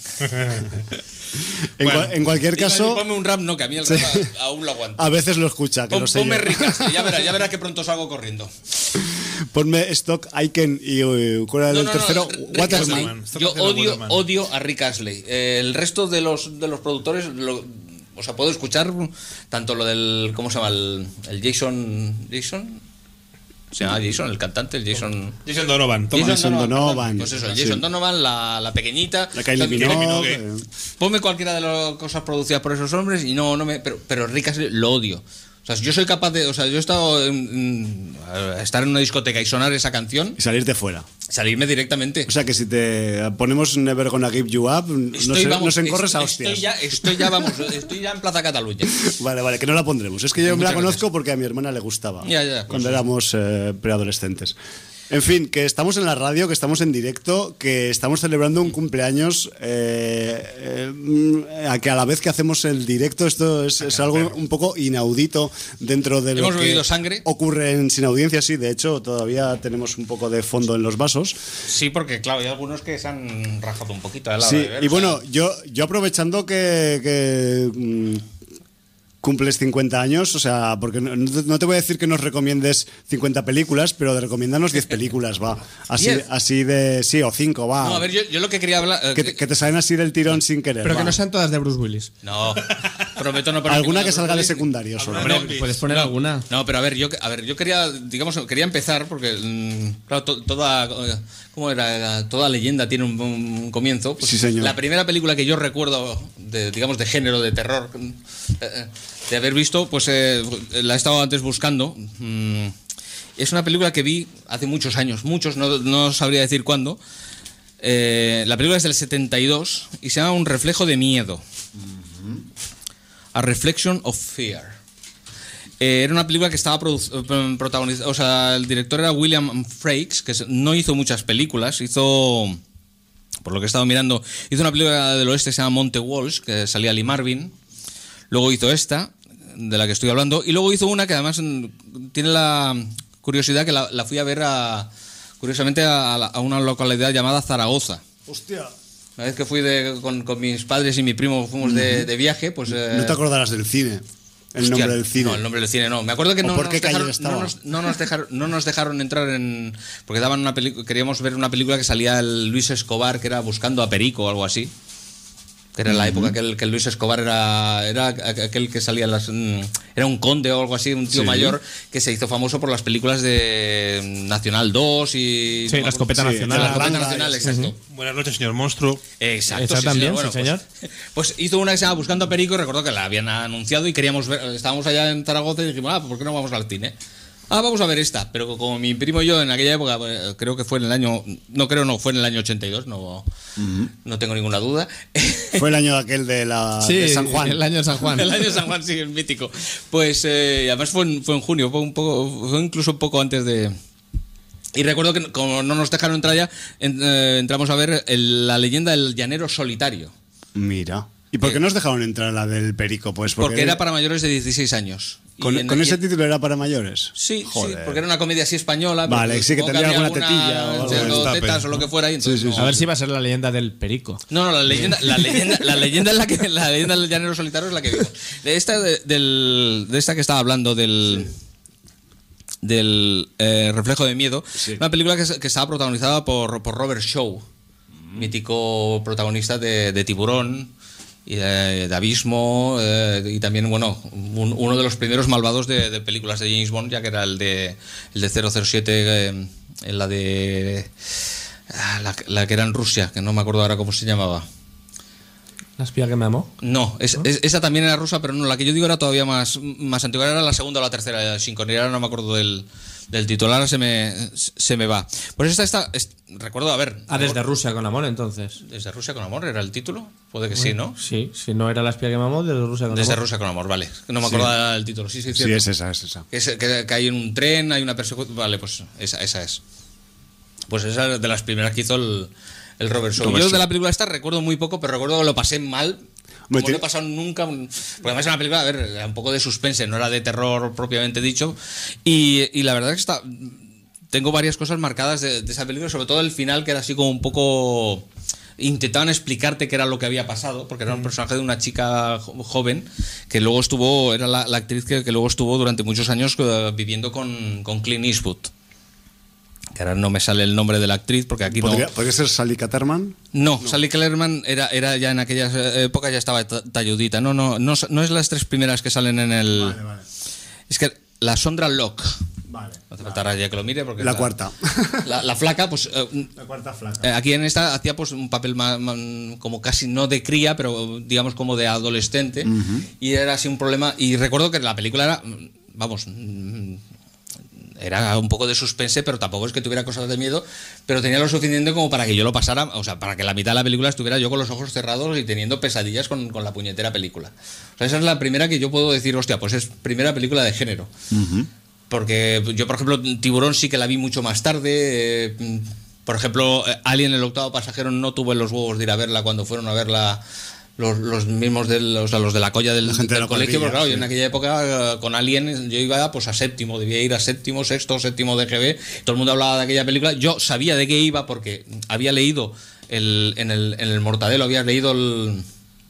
En, Bueno. cua- en cualquier Iba a decir, caso, ponme un rap, no, que a mí el rap a- aún lo aguanto. a veces lo escucha, que Pon- lo sé ponme yo. ricas, ya verás, ya verás que pronto salgo corriendo. Ponme Stock, Aiken y uh, ¿cuál era No, el no, no, tercero? Rick Waterman. Waterman. Esto Yo parece la odio, Waterman. odio a Rick Astley. Eh, el resto de los, de los productores, lo- o sea, puedo escuchar tanto lo del, ¿cómo se llama? El, el Jason, Jason, se llama Jason, el cantante, el Jason. Jason Donovan, toma. Jason Donovan. perdón. Pues eso, el Jason Sí. Donovan, la, la pequeñita. La Kylie O sea, Minogue. Minogue. eh, Ponme cualquiera de las cosas producidas por esos hombres y no, no me. Pero, pero Rick Astley lo odio. O sea, yo soy capaz de. O sea, yo he estado. En, en- a estar en una discoteca y sonar esa canción, Y salirte fuera. salirme directamente. O sea que si te ponemos Never Gonna Give You Up, nos, Estoy, vamos, nos encorres a es- hostias. Estoy ya, estoy ya, vamos, estoy ya en Plaza Cataluña. Vale, vale, que no la pondremos. Es que yo me Muchas la conozco porque a mi hermana le gustaba. Ya, ya, cuando pues, éramos eh, preadolescentes. En fin, que estamos en la radio, que estamos en directo, que estamos celebrando un cumpleaños, eh, eh, a que a la vez que hacemos el directo, esto es, es algo un poco inaudito dentro de lo Hemos que bebido sangre. ocurre en Sin Audiencia. Sí, de hecho, todavía tenemos un poco de fondo en los vasos. Sí, porque claro, hay algunos que se han rajado un poquito a la hora Sí, de ver, y o sea, bueno, yo, yo aprovechando que, que, mm, cumples cincuenta años, o sea, porque no, no te voy a decir que nos recomiendes cincuenta películas, pero de recomiéndanos diez películas, va. Así, ¿diez? así de, sí, o cinco, va. No, a ver, yo, yo lo que quería hablar. eh, que, te, que te salen así del tirón sin querer. Pero que va. no sean todas de Bruce Willis. No, prometo no poner Alguna ninguna que salga de Bruce Willis. secundario solo. Alguna Hombre, Zombies. puedes poner No, alguna. No, pero a ver, yo, a ver, yo quería, digamos, quería empezar porque, mm, claro, to- toda, ¿cómo era? Era- Toda leyenda tiene un, un comienzo. Pues Sí, señor. La primera película que yo recuerdo, de, digamos, de género, de terror, eh, de haber visto, pues eh, la he estado antes buscando. mm, Es una película que vi hace muchos años, muchos, no, no sabría decir cuándo. Eh, la película es del setenta y dos y se llama Un reflejo de miedo. A Reflection of Fear. Eh, era una película que estaba protagonizada, o sea, el director era William Frakes, que no hizo muchas películas, hizo, por lo que he estado mirando, hizo una película del oeste que se llama Monte Walsh, que salía Lee Marvin, luego hizo esta, de la que estoy hablando, y luego hizo una que además tiene la curiosidad que la, la fui a ver a, curiosamente a, a una localidad llamada Zaragoza. Hostia. Una vez que fui de, con, con mis padres y mi primo fuimos de, de viaje, pues... Eh, no te acordarás del cine. El hostia, nombre del cine. No, el nombre del cine no. Me acuerdo que no, ¿Por nos qué calle dejaron, estaba? no, nos, no, nos dejaron, no nos dejaron entrar en... Porque daban una película, queríamos ver una película que salía el Luis Escobar, que era Buscando a Perico o algo así. Que era en la época que el, que el Luis Escobar era, era aquel que salía en las... Era un conde o algo así, un tío sí. mayor que se hizo famoso por las películas de Nacional dos y... Sí, no la escopeta sí, nacional. La escopeta Blanca, nacional, sí, exacto. sí. Buenas noches, señor monstruo. Exacto, Esa sí, también, señor. Bueno, sí, señor. Pues, pues hizo una que se llama Buscando a Perico y recuerdo que la habían anunciado y queríamos ver, estábamos allá en Zaragoza y dijimos, ah, ¿por qué no vamos al cine? Ah, vamos a ver esta, pero como mi primo y yo en aquella época, creo que fue en el año, no creo, no, fue en el año ochenta y dos, no, uh-huh. no tengo ninguna duda. Fue el año aquel de, la, Sí, de San Juan. el año de San Juan. El año de San Juan, sí, el mítico. Pues eh, además fue en, fue en junio, fue un poco, fue incluso un poco antes de... Y recuerdo que como no nos dejaron entrar ya, en, eh, entramos a ver el, la leyenda del llanero solitario. Mira. ¿Y por qué Eh, nos dejaron entrar la del Perico? Pues porque, Porque era para mayores de dieciséis años. Con, Y en- con ese y- título era para mayores. Sí, Joder. sí, porque era una comedia así española. pero Vale, sí que supongo tendría había alguna tetilla o algo. enseñando Destape, tetas o lo que fuera. Y entonces Sí, sí, no- sí. A ver si va a ser la leyenda del Perico. No, no, la leyenda, la leyenda, la leyenda es la que la leyenda del llanero solitario es la que vimos. De esta de, del, de esta que estaba hablando del del eh, Reflejo de Miedo, Sí. una película que, que estaba protagonizada por, por Robert Shaw, mítico protagonista de, de Tiburón y de, de Abismo eh, y también, bueno, un- uno de los primeros malvados de, de películas de James Bond, ya que era el de el de cero cero siete, eh, en la de ah, la, la que era en Rusia, que no me acuerdo ahora cómo se llamaba. ¿La espía que me amó? No, es, es- esa también era rusa, pero no, la que yo digo era todavía más, más antigua, era la segunda o la tercera, sin ahora no me acuerdo del, del título, ahora se me, se me va. Pues esta, esta es- recuerdo, a ver... Ah, desde Rusia con amor, entonces. ¿Desde Rusia con amor era el título? Puede que sí, ¿no? Sí, si no era la espía que me amó, desde Rusia con Desde amor. Rusia con amor, vale. No me acordaba del título, sí, sí, Sí, cierto. es esa, es esa. Que, es- que- que hay en un tren, hay una persecución... Vale, pues esa, esa es. Pues esa es de las primeras que hizo el, el Robert Shaw. Robert Yo Shaw. de la película esta recuerdo muy poco, pero recuerdo que lo pasé mal. Hombre, Como te- no he pasado nunca... un- Porque además era una película, a ver, era un poco de suspense, no era de terror propiamente dicho. Y, y la verdad es que está... Tengo varias cosas marcadas de, de esa película, sobre todo el final, que era así como un poco... Intentaban explicarte qué era lo que había pasado, porque era un personaje de una chica jo- joven que luego estuvo, era la, la actriz que, que luego estuvo durante muchos años eh, viviendo con, con Clint Eastwood. Que ahora no me sale el nombre de la actriz, porque aquí ¿Podría, no... ¿Podría ser Sally Caterman? No, Sally Kellerman era, era ya en aquellas eh, épocas ya estaba ta- talludita. No, no, no, no es las tres primeras que salen en el... vale. Es que la Sondra Locke. Vale. No hace falta ahora ya que lo mire porque... La cuarta. La, la flaca, pues... eh, La cuarta flaca. eh, aquí en esta hacía pues un papel más, más- como casi no de cría, pero digamos como de adolescente. Y era así un problema. Y recuerdo que la película era... Vamos... mm, Era un poco de suspense, pero tampoco es que tuviera cosas de miedo, pero tenía lo suficiente como para que yo lo pasara, o sea, para que la mitad de la película estuviera yo con los ojos cerrados y teniendo pesadillas con, con la puñetera película. O sea, esa es la primera que yo puedo decir, hostia, pues es primera película de género. Porque yo, por ejemplo, Tiburón sí que la vi mucho más tarde. eh, por ejemplo, eh, Alien, el octavo pasajero, no tuve los huevos de ir a verla cuando fueron a verla los, los mismos de los, o sea, los de la colla del, La gente de del la colegio, cuadrilla, porque claro, sí. yo en aquella época eh, con Alien yo iba pues a séptimo, debía ir a séptimo, sexto, séptimo de G B, todo el mundo hablaba de aquella película, yo sabía de qué iba porque había leído el, en, el, en el Mortadelo, había leído el,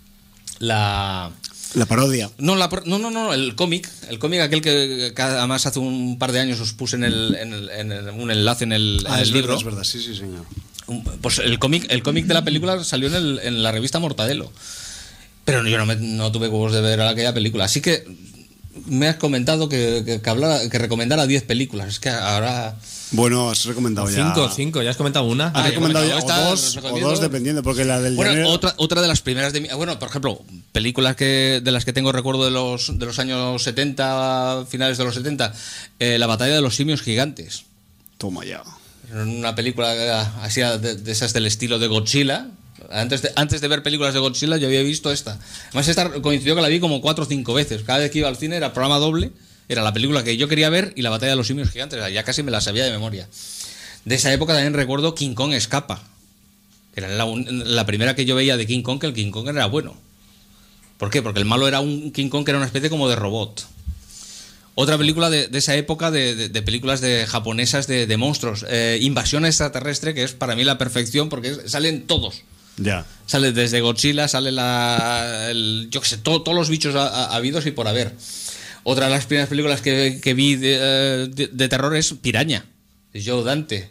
la... La parodia. No, la, pro- no, no, no, el cómic, el cómic aquel que, que además hace un par de años os puse en, el, en, el, en el- un enlace en el, en Ah, el es libro. verdad, es verdad, sí, sí, señor. Un- Pues el cómic, el cómic de la película salió en, el- en la revista Mortadelo. Pero yo no, me- no tuve huevos de ver aquella película. Así que me has comentado que, que, que, hablara, que recomendara diez películas. Es que ahora... Bueno, has recomendado ya... Cinco, cinco, ya has comentado una. Has Ah, recomendado ya, ya, esta, o dos, o recomiendo- dos, dependiendo, porque la del Bueno, llanero- otra, otra de las primeras de mi... Bueno, por ejemplo, películas que de las que tengo recuerdo de los, de los años setenta, finales de los setenta, eh, La batalla de los simios gigantes. Toma ya. Una película eh, así de, de esas del estilo de Godzilla. Antes de, antes de ver películas de Godzilla yo había visto esta. Además esta coincidió que la vi como cuatro o cinco veces. Cada vez que iba al cine era programa doble. Era la película que yo quería ver y La batalla de los simios gigantes. Ya casi me la sabía de memoria. De esa época también recuerdo King Kong Escapa. Era la, un- la primera que yo veía de King Kong, que el King Kong era bueno. ¿Por qué? Porque el malo era un King Kong que era una especie como de robot. Otra película de, de esa época, de, de, de películas de japonesas de, de monstruos. Eh, Invasión extraterrestre, que es para mí la perfección, porque es- salen todos. Ya. Sale desde Godzilla, sale la, el, yo qué sé, todo- todos los bichos ha- ha- habidos y por haber. Otra de las primeras películas que, que vi de, eh, de- de terror es Piraña, de Joe Dante.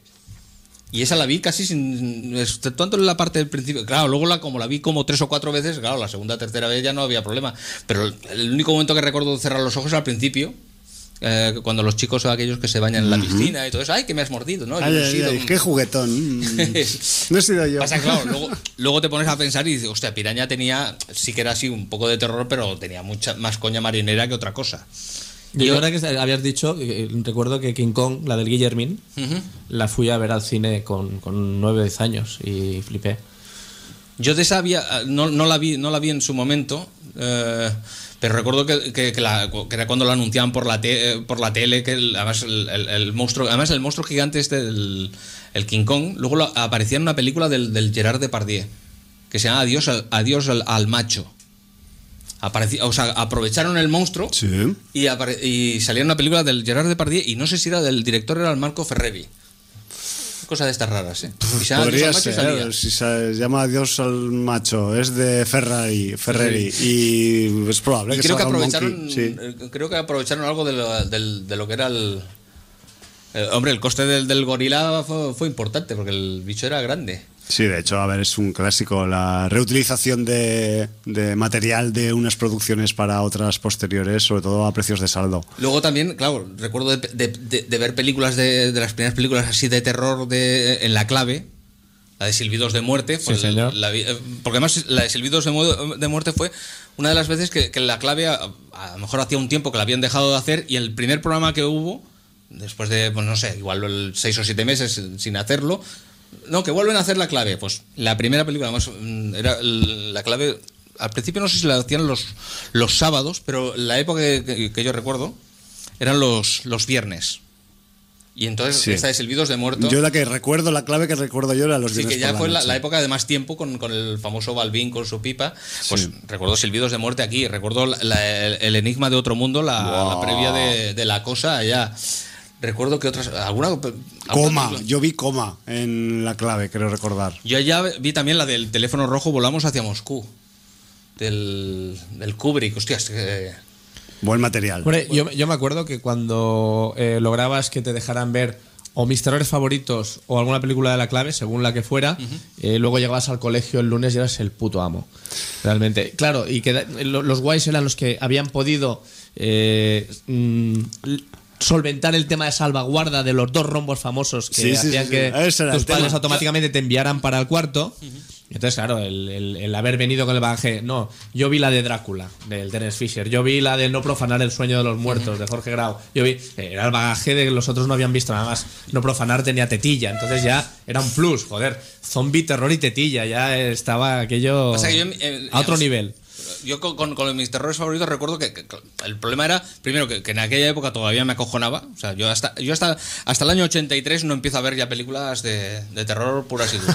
Y esa la vi casi sin... Tanto en la parte del principio... Claro, luego la, como la vi como tres o cuatro veces, claro, la segunda, tercera vez ya no había problema. Pero el, el único momento que recuerdo cerrar los ojos al principio... Eh, cuando los chicos son aquellos que se bañan en la piscina y todo eso, ¡ay, que me has mordido! ¿no? Yo Ay, no he ay, sido- ay, qué juguetón. Mm. No he sido yo. Pasa que, claro, luego, luego te pones a pensar y dices, hostia, Piraña tenía, sí que era así un poco de terror, pero tenía mucha más coña marinera que otra cosa. Yo, Yo- ahora que habías dicho, eh, recuerdo que King Kong, la del Guillermin, Ujú. la fui a ver al cine con, con nueve o diez años y flipé. Yo de esa había, no, no la vi, no la vi en su momento, eh, pero recuerdo que, que, que la- que era cuando lo anunciaban por la te- por la tele, que el- además el, el- el monstruo, además el monstruo gigante este, el, el King Kong, luego lo- aparecía en una película del, del Gerard Depardieu, que se llama Adiós al, Adiós al, al macho. Aparecía, o sea, aprovecharon el monstruo Sí. y, apare- y salía una película del Gerard Depardieu y no sé si era del director, era el Marco Ferreri. Cosa de estas raras, ¿eh? Y se llama Podría Adiós al macho y salía. ser, si se llama Dios al macho, es de Ferrari, Ferreri, y es probable Y que creo que salga un aprovecharon monkey, sí. eh, creo que aprovecharon algo de lo, del- de lo que era el, eh, hombre, el coste del, del gorila fue, fue importante porque el bicho era grande. Sí, de hecho, a ver, es un clásico, la reutilización de, de material de unas producciones para otras posteriores, sobre todo a precios de saldo. Luego también, claro, recuerdo de, de- de- de ver películas de, de las primeras películas así de terror de, en La Clave, la de Silbidos de Muerte. fue Sí, señor. la vi- eh, porque además la de Silbidos de, Mu- de Muerte fue una de las veces que, que La Clave, a, a lo mejor hacía un tiempo que la habían dejado de hacer y el primer programa que hubo, después de, pues no sé, igual el seis o siete meses sin hacerlo, no, que vuelven a hacer La Clave. Pues la primera película, además, mm, era el- La Clave. Al principio no sé si la hacían los, los sábados, pero la época que, que- que yo recuerdo eran los, los viernes. Y entonces Sí. esta de Silbidos de Muerto. Yo la que recuerdo, la clave que recuerdo yo era los Sí, viernes que ya por fue la, noche. la época de más tiempo con, con el famoso Balbín con su pipa. Pues Sí. recuerdo Silbidos de Muerte aquí, recuerdo la- la- el, el enigma de otro mundo, la, Wow. la previa de, de la cosa allá. Recuerdo que otras. ¿Alguna, alguna Coma, película? yo vi coma en la clave, creo recordar. Yo ya vi también la del teléfono rojo, volamos hacia Moscú. Del, del Kubrick, hostias. que- Buen material. Hombre, yo, yo me acuerdo que cuando eh, lograbas que te dejaran ver o mis terrores favoritos o alguna película de La Clave, según la que fuera, eh, luego llegabas al colegio el lunes y eras el puto amo. Realmente. Claro, y que da- lo- los guays eran los que habían podido eh, mm, l- solventar el tema de salvaguarda de los dos rombos famosos que Sí, sí, hacían sí, que sí. Ese era el tus padres tema. automáticamente te enviaran para el cuarto. Y entonces, claro, el, el- el haber venido con el bagaje. No, yo vi la de Drácula, del Terence Fisher. Yo vi la de No profanar el sueño de los muertos, de Jorge Grau. Yo vi. Era el bagaje de que los otros no habían visto nada más. No profanar tenía tetilla. Entonces ya era un plus, joder. Zombie, terror y tetilla. Ya estaba aquello. O sea, que yo, eh, a otro digamos, nivel. Yo con, con- con mis terrores favoritos recuerdo que, que- que el problema era, primero, que, que en aquella época todavía me acojonaba. O sea, yo hasta yo hasta, hasta el año ochenta y tres no empiezo a ver ya películas de, de terror puras y duras.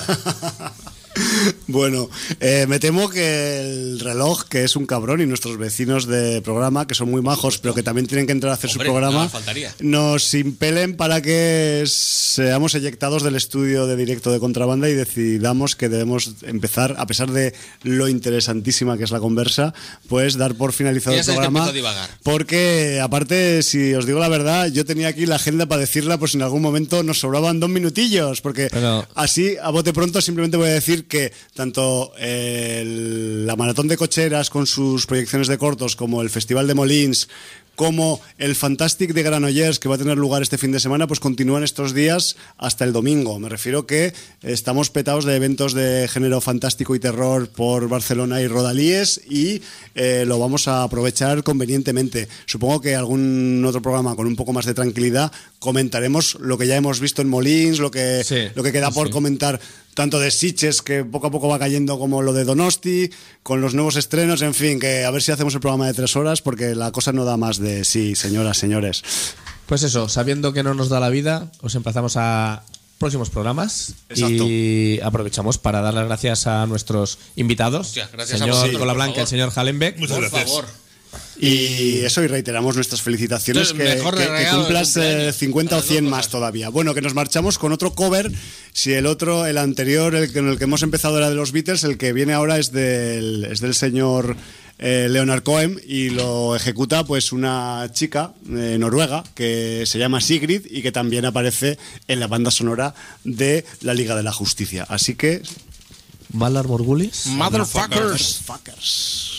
Bueno, eh, me temo que el reloj, que es un cabrón, y nuestros vecinos de programa, que son muy majos, pero que también tienen que entrar a hacer Hombre, su programa, no, faltaría. nos impelen para que seamos eyectados del estudio de directo de Contrabanda y decidamos que debemos empezar, a pesar de lo interesantísima que es la conversa, pues dar por finalizado Ya el sabes que programa. empiezo a divagar. Porque, aparte, si os digo la verdad, yo tenía aquí la agenda para decirla, pues en algún momento nos sobraban dos minutillos, porque Pero- así, a bote pronto, simplemente voy a decir que tanto el- la Maratón de Cocheras con sus proyecciones de cortos como el Festival de Molins como el Fantastic de Granollers, que va a tener lugar este fin de semana, pues continúan estos días hasta el domingo. Me refiero que estamos petados de eventos de género fantástico y terror por Barcelona y Rodalíes y eh, lo vamos a aprovechar convenientemente. Supongo que algún otro programa con un poco más de tranquilidad comentaremos lo que ya hemos visto en Molins, lo que, Sí, lo que queda por sí. comentar tanto de Sitges, que poco a poco va cayendo, como lo de Donosti, con los nuevos estrenos, en fin, que a ver si hacemos el programa de tres horas, porque la cosa no da más de sí, señoras, señores. Pues eso, sabiendo que no nos da la vida, os emplazamos a próximos programas. Exacto. Y aprovechamos para dar las gracias a nuestros invitados. Hostia, gracias a señor vosotros, Cola por Blanca, favor. el señor Hallenbeck. Muchas Por gracias. favor. Y eso, y reiteramos nuestras felicitaciones, Entonces, que, mejor que- que regalo de cumplas eh, cumpleaños. cincuenta o Las dos cien cosas. más todavía. Bueno, que nos marchamos con otro cover. Si el otro, el anterior, el con el que hemos empezado era de los Beatles, el que viene ahora es del, es del señor eh, Leonard Cohen, y lo ejecuta pues una chica eh, noruega que se llama Sigrid y que también aparece en la banda sonora de La Liga de la Justicia. Así que... Valar Morgulis. Motherfuckers. Fuckers.